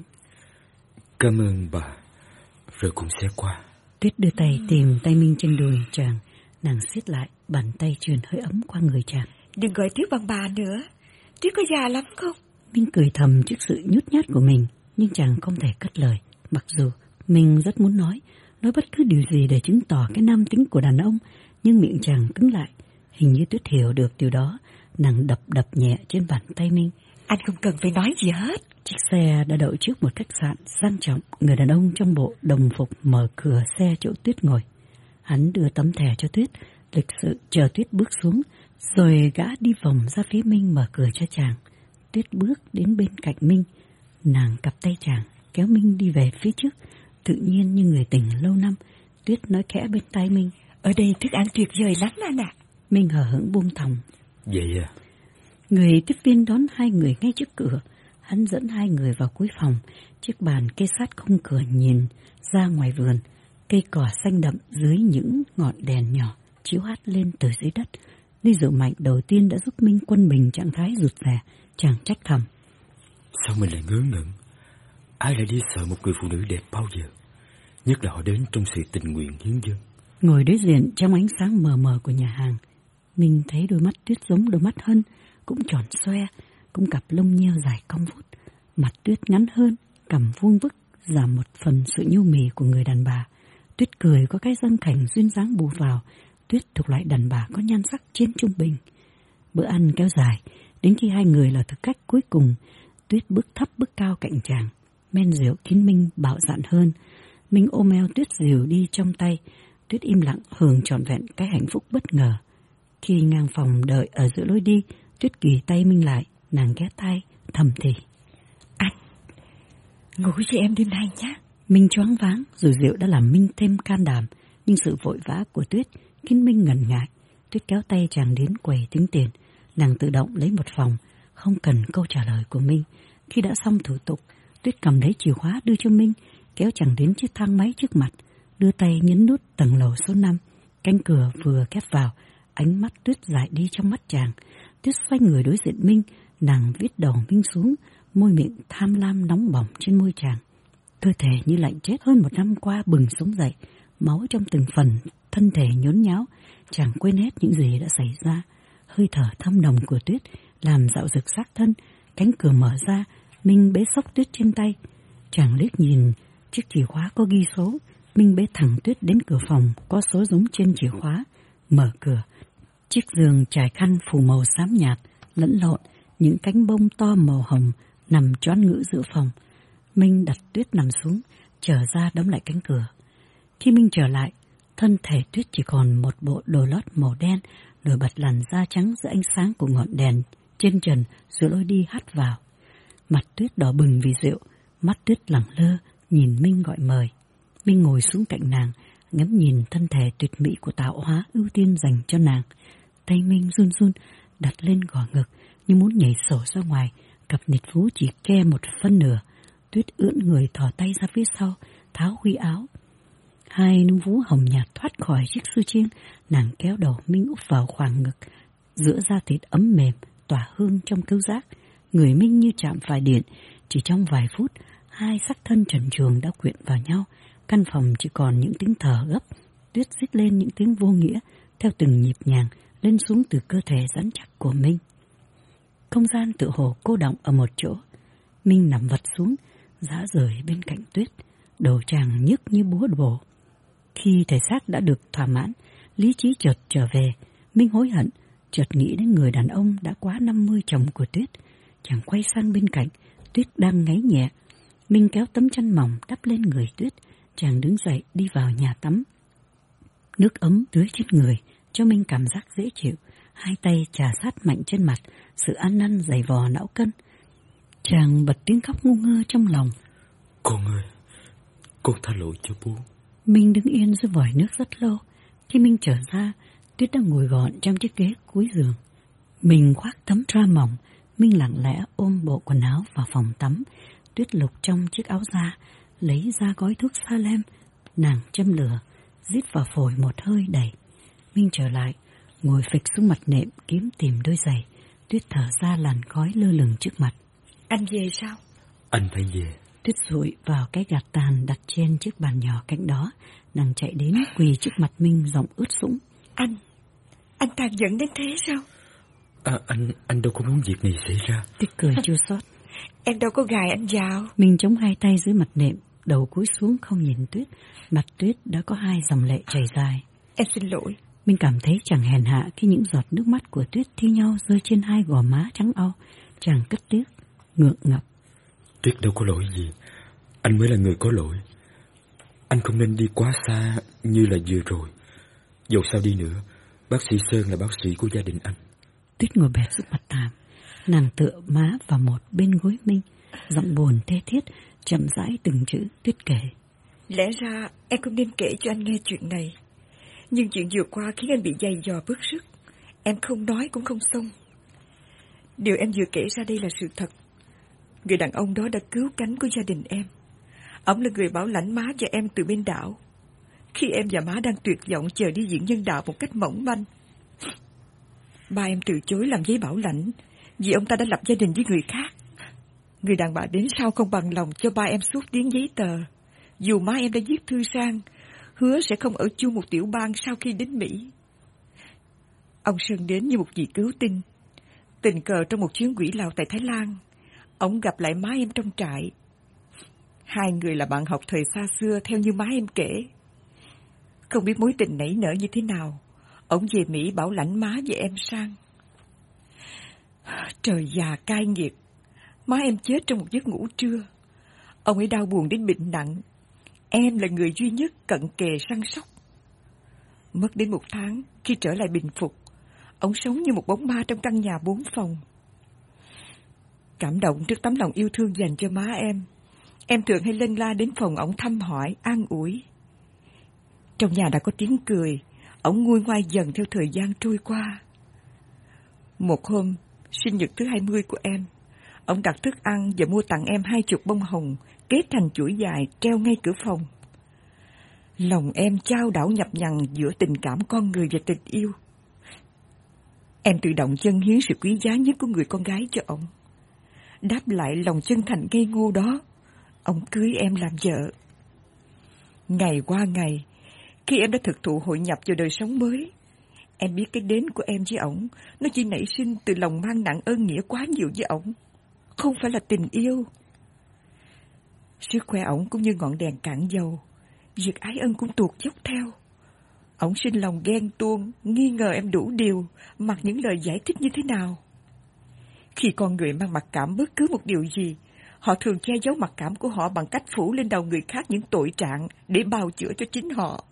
Cảm ơn bà, rồi cũng sẽ qua.
Tuyết đưa tay tìm tay Minh trên đùi chàng. Nàng siết lại, bàn tay truyền hơi ấm qua người chàng.
Đừng gọi Tuyết bằng bà nữa. Tuyết có già lắm không?
Minh cười thầm trước sự nhút nhát của mình, nhưng chàng không thể cất lời. Mặc dù mình rất muốn nói, nói bất cứ điều gì để chứng tỏ cái nam tính của đàn ông, nhưng miệng chàng cứng lại. Hình như Tuyết hiểu được điều đó. Nàng đập đập nhẹ trên bàn tay Minh.
Anh không cần phải nói gì hết.
Chiếc xe đã đậu trước một khách sạn sang trọng. Người đàn ông trong bộ đồng phục mở cửa xe chỗ Tuyết ngồi. Hắn đưa tấm thẻ cho Tuyết, lịch sự chờ Tuyết bước xuống, rồi gã đi vòng ra phía Minh mở cửa cho chàng. Tuyết bước đến bên cạnh Minh. Nàng cặp tay chàng, kéo Minh đi về phía trước. Tự nhiên như người tình lâu năm, Tuyết nói khẽ bên tai Minh.
Ở đây thức ăn tuyệt vời lắm anh ạ.
Minh hờ hững buông thòng.
Vậy à?
Người tiếp viên đón hai người ngay trước cửa. Hắn dẫn hai người vào cuối phòng. Chiếc bàn kê sát khung cửa nhìn ra ngoài vườn. Cây cỏ xanh đậm dưới những ngọn đèn nhỏ chiếu hắt lên từ dưới đất. Ly rượu mạnh đầu tiên đã giúp Minh quân bình trạng thái rụt rè. Chàng trách thầm.
Sao mình lại ngớ ngẩn? Ai lại đi sợ một người phụ nữ đẹp bao giờ? Nhất là họ đến trong sự tình nguyện hiến dâng.
Ngồi đối diện trong ánh sáng mờ mờ của nhà hàng, Minh thấy đôi mắt Tuyết giống đôi mắt Hân, cũng tròn xoe, cũng cặp lông nheo dài cong vút. Mặt Tuyết ngắn hơn, cằm vuông vức, giảm một phần sự nhu mì của người đàn bà. Tuyết cười có cái răng khảnh duyên dáng bù vào. Tuyết thuộc loại đàn bà có nhan sắc trên trung bình. Bữa ăn kéo dài, đến khi hai người là thực khách cuối cùng, Tuyết bước thấp bước cao cạnh chàng. Men rượu khiến Minh bạo dạn hơn. Minh ôm eo Tuyết dìu đi trong tay. Tuyết im lặng hưởng trọn vẹn cái hạnh phúc bất ngờ. Khi ngang phòng đợi ở giữa lối đi, Tuyết ghì tay Minh lại, nàng ghé tai thầm thì.
Anh, ngủ với em đêm nay nhé.
Minh choáng váng, rồi rượu đã làm Minh thêm can đảm, nhưng sự vội vã của Tuyết khiến Minh ngần ngại. Tuyết kéo tay chàng đến quầy tính tiền, nàng tự động lấy một phòng, không cần câu trả lời của Minh. Khi đã xong thủ tục, Tuyết cầm lấy chìa khóa đưa cho Minh, kéo chàng đến chiếc thang máy trước mặt, đưa tay nhấn nút tầng lầu số năm. Cánh cửa vừa khép vào, Ánh mắt Tuyết dại đi trong mắt chàng. Tuyết xoay người đối diện Minh, nàng viết đầu Minh xuống, môi miệng tham lam nóng bỏng trên môi chàng. Cơ thể như lạnh chết hơn một năm qua bừng sống dậy, máu trong từng phần thân thể nhốn nháo. Chàng quên hết những gì đã xảy ra. Hơi thở thâm nồng của Tuyết làm dạo dực xác thân. Cánh cửa mở ra, Minh bế xốc Tuyết trên tay. Chàng liếc nhìn chiếc chìa khóa có ghi số. Minh bế thẳng Tuyết đến cửa phòng có số giống trên chìa khóa. Mở cửa, chiếc giường trải khăn phủ màu xám nhạt lẫn lộn những cánh bông to màu hồng nằm choán ngữ giữa phòng. Minh đặt Tuyết nằm xuống, trở ra đóng lại cánh cửa. Khi Minh trở lại, thân thể Tuyết chỉ còn một bộ đồ lót màu đen, nổi bật làn da trắng giữa ánh sáng của ngọn đèn trên trần rồi lối đi hắt vào. Mặt Tuyết đỏ bừng vì rượu, mắt Tuyết lẳng lơ nhìn Minh gọi mời. Minh ngồi xuống cạnh nàng, ngắm nhìn thân thể tuyệt mỹ của tạo hóa ưu tiên dành cho nàng. Tay Minh run run đặt lên gò ngực như muốn nhảy sổ ra ngoài. Cặp nịt vú chỉ ke một phân nửa. Tuyết ưỡn người thò tay ra phía sau, tháo huy áo. Hai núm vú hồng nhạt thoát khỏi chiếc sưu chiên. Nàng kéo đầu Minh úp vào khoảng ngực, giữa da thịt ấm mềm tỏa hương trong khứu giác. Người Minh như chạm phải điện. Chỉ trong vài phút, hai xác thân trần truồng đã quyện vào nhau. Căn phòng chỉ còn những tiếng thở gấp. Tuyết rít lên những tiếng vô nghĩa theo từng nhịp nhàng lên xuống từ cơ thể rắn chắc của Minh. Không gian tự hồ cô đọng ở một chỗ. Minh nằm vật xuống, rã rời bên cạnh Tuyết. Đầu chàng nhức như búa bổ. Khi thể xác đã được thỏa mãn, lý trí chợt trở về. Minh hối hận, chợt nghĩ đến người đàn ông đã quá năm mươi chồng của Tuyết. Chàng quay sang bên cạnh, Tuyết đang ngáy nhẹ. Minh kéo tấm chăn mỏng đắp lên người Tuyết. Chàng đứng dậy đi vào nhà tắm. Nước ấm tưới trên người cho Minh cảm giác dễ chịu. Hai tay chà sát mạnh trên mặt, sự ăn năn dày vò não cân. Chàng bật tiếng khóc ngu ngơ trong lòng.
Con ơi, con tha lỗi cho bố.
Minh đứng yên dưới vòi nước rất lâu. Khi Minh trở ra, Tuyết đang ngồi gọn trong chiếc ghế cuối giường. Mình khoác tấm tra mỏng. Minh lặng lẽ ôm bộ quần áo vào phòng tắm. Tuyết lục trong chiếc áo da, lấy ra gói thuốc Salem. Nàng châm lửa, rít vào phổi một hơi đầy. Minh trở lại, ngồi phịch xuống mặt nệm kiếm tìm đôi giày. Tuyết thở ra làn khói lơ lửng trước mặt.
Anh về sao?
Anh phải về.
Tuyết rụi vào cái gạt tàn đặt trên chiếc bàn nhỏ cạnh đó. Nàng chạy đến quỳ trước mặt Minh giọng ướt sũng.
Anh, anh tàn nhẫn đến thế sao?
À, anh, anh đâu có muốn việc này xảy ra.
Tuyết cười chua xót.
Em đâu có gài anh vào.
Minh chống hai tay dưới mặt nệm, đầu cúi xuống không nhìn Tuyết. Mặt Tuyết đã có hai dòng lệ chảy dài.
Em xin lỗi.
Minh cảm thấy chẳng hèn hạ khi những giọt nước mắt của Tuyết thi nhau rơi trên hai gò má trắng au. Chàng cất tiếc, ngượng ngập.
Tuyết đâu có lỗi gì. Anh mới là người có lỗi. Anh không nên đi quá xa như là vừa rồi. Dẫu sao đi nữa, bác sĩ Sơn là bác sĩ của gia đình anh.
Tuyết ngồi bẹp xuống mặt thảm. Nàng tựa má vào một bên gối Minh, giọng buồn thê thiết, chậm rãi từng chữ Tuyết kể.
Lẽ ra em không nên kể cho anh nghe chuyện này. Nhưng chuyện vừa qua khiến anh bị dày dò bức sức. Em không nói cũng không xong. Điều em vừa kể ra đây là sự thật. Người đàn ông đó đã cứu cánh của gia đình em. Ông là người bảo lãnh má và em từ bên đảo. Khi em và má đang tuyệt vọng chờ đi diễn nhân đạo một cách mỏng manh. Ba em từ chối làm giấy bảo lãnh vì ông ta đã lập gia đình với người khác. Người đàn bà đến sau không bằng lòng cho ba em suốt điến giấy tờ. Dù má em đã viết thư sang, hứa sẽ không ở chung một tiểu bang sau khi đến Mỹ. Ông Sơn đến như một vị cứu tinh. Tình cờ trong một chuyến quỷ lào tại Thái Lan, ông gặp lại má em trong trại. Hai người là bạn học thời xa xưa theo như má em kể. Không biết mối tình nảy nở như thế nào, ông về Mỹ bảo lãnh má và em sang. Trời già cay nghiệt, má em chết trong một giấc ngủ trưa. Ông ấy đau buồn đến bệnh nặng. Em là người duy nhất cận kề săn sóc. Mất đến một tháng, khi trở lại bình phục, ông sống như một bóng ma trong căn nhà bốn phòng. Cảm động trước tấm lòng yêu thương dành cho má em, em thường hay lân la đến phòng ổng thăm hỏi, an ủi. Trong nhà đã có tiếng cười, ổng nguôi ngoai dần theo thời gian trôi qua. Một hôm, sinh nhật thứ hai mươi của em, ổng đặt thức ăn và mua tặng em hai chục bông hồng kết thành chuỗi dài treo ngay cửa phòng. Lòng em chao đảo nhập nhằng giữa tình cảm con người và tình yêu. Em tự động dâng hiến sự quý giá nhất của người con gái cho ông. Đáp lại lòng chân thành ngây ngô đó, ông cưới em làm vợ. Ngày qua ngày, khi em đã thực thụ hội nhập vào đời sống mới, em biết cái đến của em với ổng, nó chỉ nảy sinh từ lòng mang nặng ơn nghĩa quá nhiều với ổng, không phải là tình yêu. Sức khỏe ổng cũng như ngọn đèn cạn dầu, việc ái ân cũng tuột dốc theo. Ổng sinh lòng ghen tuông, nghi ngờ em đủ điều, mặc những lời giải thích như thế nào. Khi con người mang mặc cảm bất cứ một điều gì, họ thường che giấu mặc cảm của họ bằng cách phủ lên đầu người khác những tội trạng để bào chữa cho chính họ.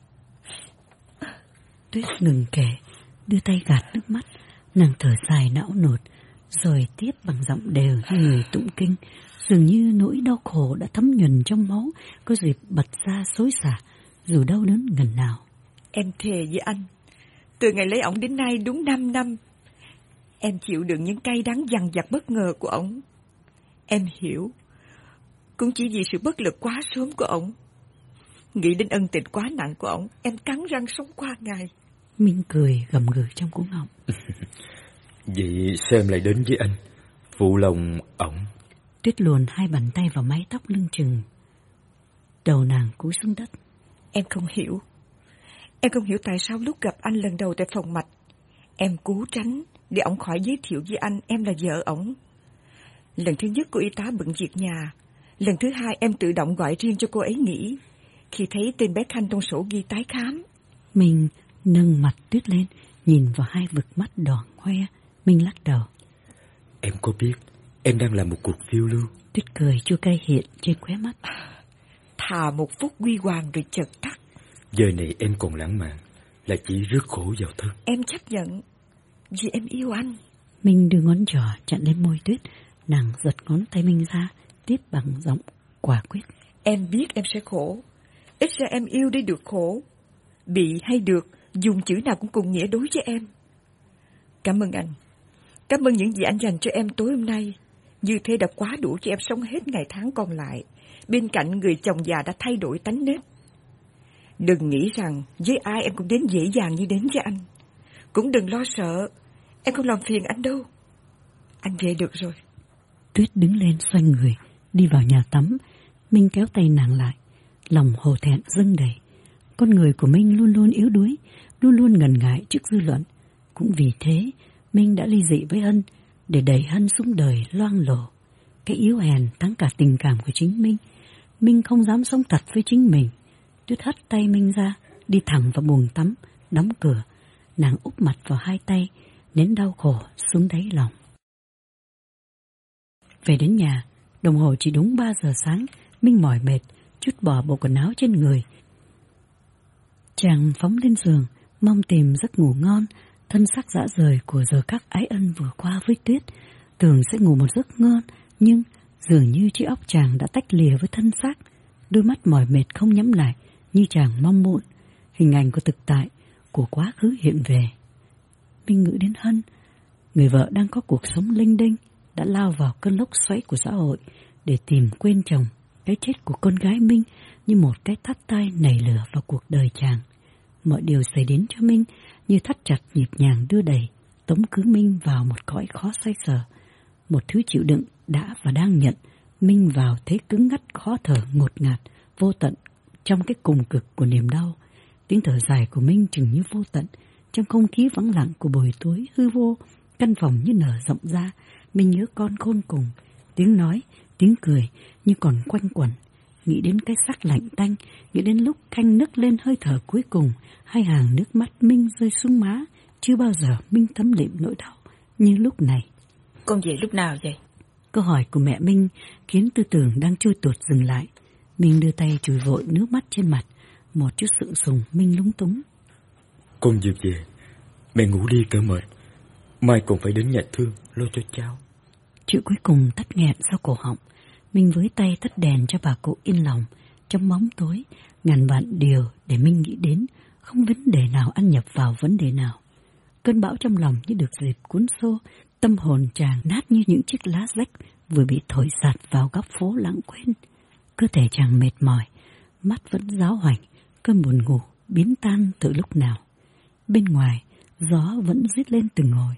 Tuyết ngừng kể, đưa tay gạt nước mắt, nàng thở dài não nột, rồi tiếp bằng giọng đều như người tụng kinh, dường như nỗi đau khổ đã thấm nhuần trong máu, có dịp bật ra xối xả, dù đau đớn ngần nào.
Em thề với anh, từ ngày lấy ổng đến nay đúng năm năm, em chịu đựng những cay đắng dằn vặt bất ngờ của ổng. Em hiểu, cũng chỉ vì sự bất lực quá sớm của ổng. Nghĩ đến ân tình quá nặng của ổng, em cắn răng sống qua ngày.
Minh cười gầm gừ trong cuống họng.
Vậy sao em lại đến với anh, phụ lòng ổng?
Tuyết luồn hai bàn tay vào mái tóc lưng chừng, đầu nàng cúi xuống đất.
Em không hiểu. Em không hiểu tại sao lúc gặp anh lần đầu tại phòng mạch, em cố tránh để ổng khỏi giới thiệu với anh em là vợ ổng. Lần thứ nhất cô y tá bận việc nhà, lần thứ hai em tự động gọi riêng cho cô ấy nghỉ, khi thấy tên bé Khanh trong sổ ghi tái khám.
Mình nâng mặt Tuyết lên, nhìn vào hai vực mắt đỏ hoe. Mình lắc đầu.
Em có biết em đang làm một cuộc phiêu lưu?
Tuyết cười chua cay hiện trên khóe mắt.
Thà một phút huy hoàng rồi chợt tắt.
Giờ này em còn lãng mạn, là chỉ rước khổ vào thân.
Em chấp nhận, vì em yêu anh.
Minh đưa ngón trỏ chặn lên môi Tuyết, nàng giật ngón tay Minh ra, tiếp bằng giọng quả quyết.
Em biết em sẽ khổ, ít ra em yêu để được khổ. Bị hay được, dùng chữ nào cũng cùng nghĩa đối với em. Cảm ơn anh. Cảm ơn những gì anh dành cho em tối hôm nay. Như thế đã quá đủ cho em sống hết ngày tháng còn lại, bên cạnh người chồng già đã thay đổi tánh nết. Đừng nghĩ rằng với ai em cũng đến dễ dàng như đến với anh. Cũng đừng lo sợ, em không làm phiền anh đâu. Anh về được rồi.
Tuyết đứng lên xoay người, đi vào nhà tắm. Minh kéo tay nàng lại, lòng hổ thẹn dâng đầy. Con người của Minh luôn luôn yếu đuối, luôn luôn ngần ngại trước dư luận. Cũng vì thế, Minh đã ly dị với Hân, để đẩy Hân xuống đời loang lổ. Cái yếu hèn thắng cả tình cảm của chính Minh. Minh không dám sống thật với chính mình. Tuyết hất tay Minh ra, đi thẳng vào buồng tắm, đóng cửa. Nàng úp mặt vào hai tay, nén đau khổ xuống đáy lòng. Về đến nhà, đồng hồ chỉ đúng ba giờ sáng. Minh mỏi mệt, trút bỏ bộ quần áo trên người. Chàng phóng lên giường, mong tìm giấc ngủ ngon. Thân xác dã rời của giờ các ái ân vừa qua với Tuyết, tưởng sẽ ngủ một giấc ngon, nhưng dường như chiếc óc chàng đã tách lìa với thân xác. Đôi mắt mỏi mệt không nhắm lại như chàng mong muốn. Hình ảnh của thực tại, của quá khứ hiện về. Minh ngữ đến Hân, người vợ đang có cuộc sống lênh đênh, đã lao vào cơn lốc xoáy của xã hội để tìm quên chồng. Cái chết của con gái Minh như một cái thắt tai nảy lửa vào cuộc đời chàng. Mọi điều xảy đến cho Minh như thắt chặt nhịp nhàng đưa đẩy, tống cứ Minh vào một cõi khó xoay sở. Một thứ chịu đựng đã và đang nhận Minh vào thế cứng ngắt khó thở ngột ngạt, vô tận trong cái cùng cực của niềm đau. Tiếng thở dài của Minh chừng như vô tận, trong không khí vắng lặng của buổi tối hư vô, căn phòng như nở rộng ra. Minh nhớ con khôn cùng, tiếng nói, tiếng cười như còn quanh quẩn. Nghĩ đến cái xác lạnh tanh, nghĩ đến lúc Khanh nức lên hơi thở cuối cùng, hai hàng nước mắt Minh rơi xuống má. Chưa bao giờ Minh thấm lịm nỗi đau như lúc này.
Con về lúc nào vậy?
Câu hỏi của mẹ Minh khiến tư tưởng đang trôi tuột dừng lại. Minh đưa tay chùi vội nước mắt trên mặt. Một chút sượng sùng, Minh lúng túng.
Con vừa về, mẹ ngủ đi cỡ mệt, mai còn phải đến nhà thương lo cho cháu.
Chữ cuối cùng tắt nghẹn sau cổ họng. Minh với tay tắt đèn cho bà cụ yên lòng. Trong bóng tối, ngàn vạn điều để Minh nghĩ đến, không vấn đề nào ăn nhập vào vấn đề nào. Cơn bão trong lòng như được dịp cuốn xô, tâm hồn chàng nát như những chiếc lá rách vừa bị thổi sạt vào góc phố lãng quên. Cơ thể chàng mệt mỏi, mắt vẫn giáo hoành, cơn buồn ngủ biến tan từ lúc nào. Bên ngoài, gió vẫn rít lên từng hồi,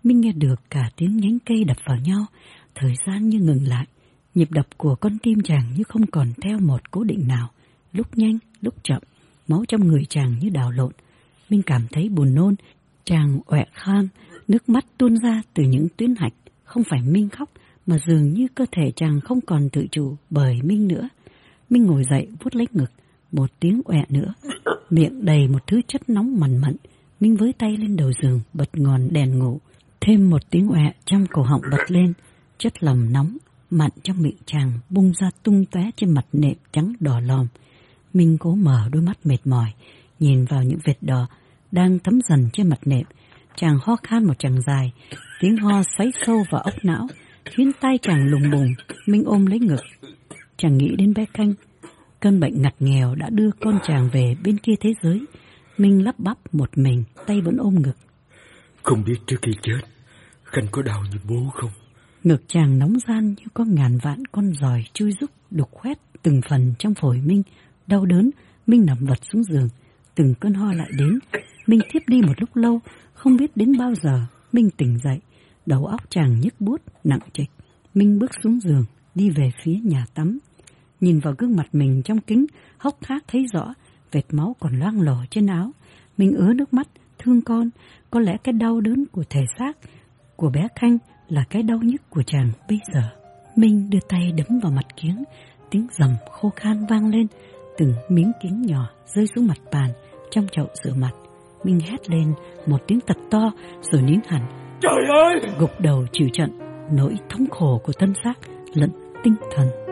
Minh nghe được cả tiếng nhánh cây đập vào nhau, thời gian như ngừng lại. Nhịp đập của con tim chàng như không còn theo một cố định nào, lúc nhanh, lúc chậm, máu trong người chàng như đảo lộn. Minh cảm thấy buồn nôn, chàng ọe khan, nước mắt tuôn ra từ những tuyến hạch. Không phải Minh khóc, mà dường như cơ thể chàng không còn tự chủ bởi Minh nữa. Minh ngồi dậy vuốt lấy ngực, một tiếng ọe nữa, miệng đầy một thứ chất nóng mằn mặn. Minh với tay lên đầu giường bật ngọn đèn ngủ, thêm một tiếng ọe trong cổ họng bật lên, chất lỏng nóng mặn trong miệng chàng bung ra tung tóe trên mặt nệm trắng đỏ lòm. Minh cố mở đôi mắt mệt mỏi, nhìn vào những vệt đỏ đang thấm dần trên mặt nệm. Chàng ho khan một tràng dài, tiếng ho xoáy sâu vào ốc não, khiến tay chàng lùng bùng. Minh ôm lấy ngực, chàng nghĩ đến bé Khanh. Cơn bệnh ngặt nghèo đã đưa con chàng về bên kia thế giới. Minh lắp bắp một mình, tay vẫn ôm ngực.
Không biết trước khi chết, Khanh có đau như bố không?
Ngực chàng nóng gian như có ngàn vạn con giòi chui rúc đục khoét từng phần trong phổi Minh. Đau đớn, Minh nằm vật xuống giường. Từng cơn ho lại đến. Minh thiếp đi một lúc lâu, không biết đến bao giờ Minh tỉnh dậy. Đầu óc chàng nhức buốt, nặng trịch. Minh bước xuống giường, đi về phía nhà tắm. Nhìn vào gương mặt mình trong kính, hốc hác thấy rõ vệt máu còn loang lổ trên áo. Minh ứa nước mắt, thương con. Có lẽ cái đau đớn của thể xác của bé Khanh là cái đau nhức của chàng bây giờ. Minh đưa tay đấm vào mặt kiếng, tiếng rầm khô khan vang lên, từng miếng kính nhỏ rơi xuống mặt bàn trong chậu rửa mặt. Minh hét lên một tiếng thật to rồi nín hẳn.
Trời ơi!
Gục đầu chịu trận nỗi thống khổ của thân xác lẫn tinh thần.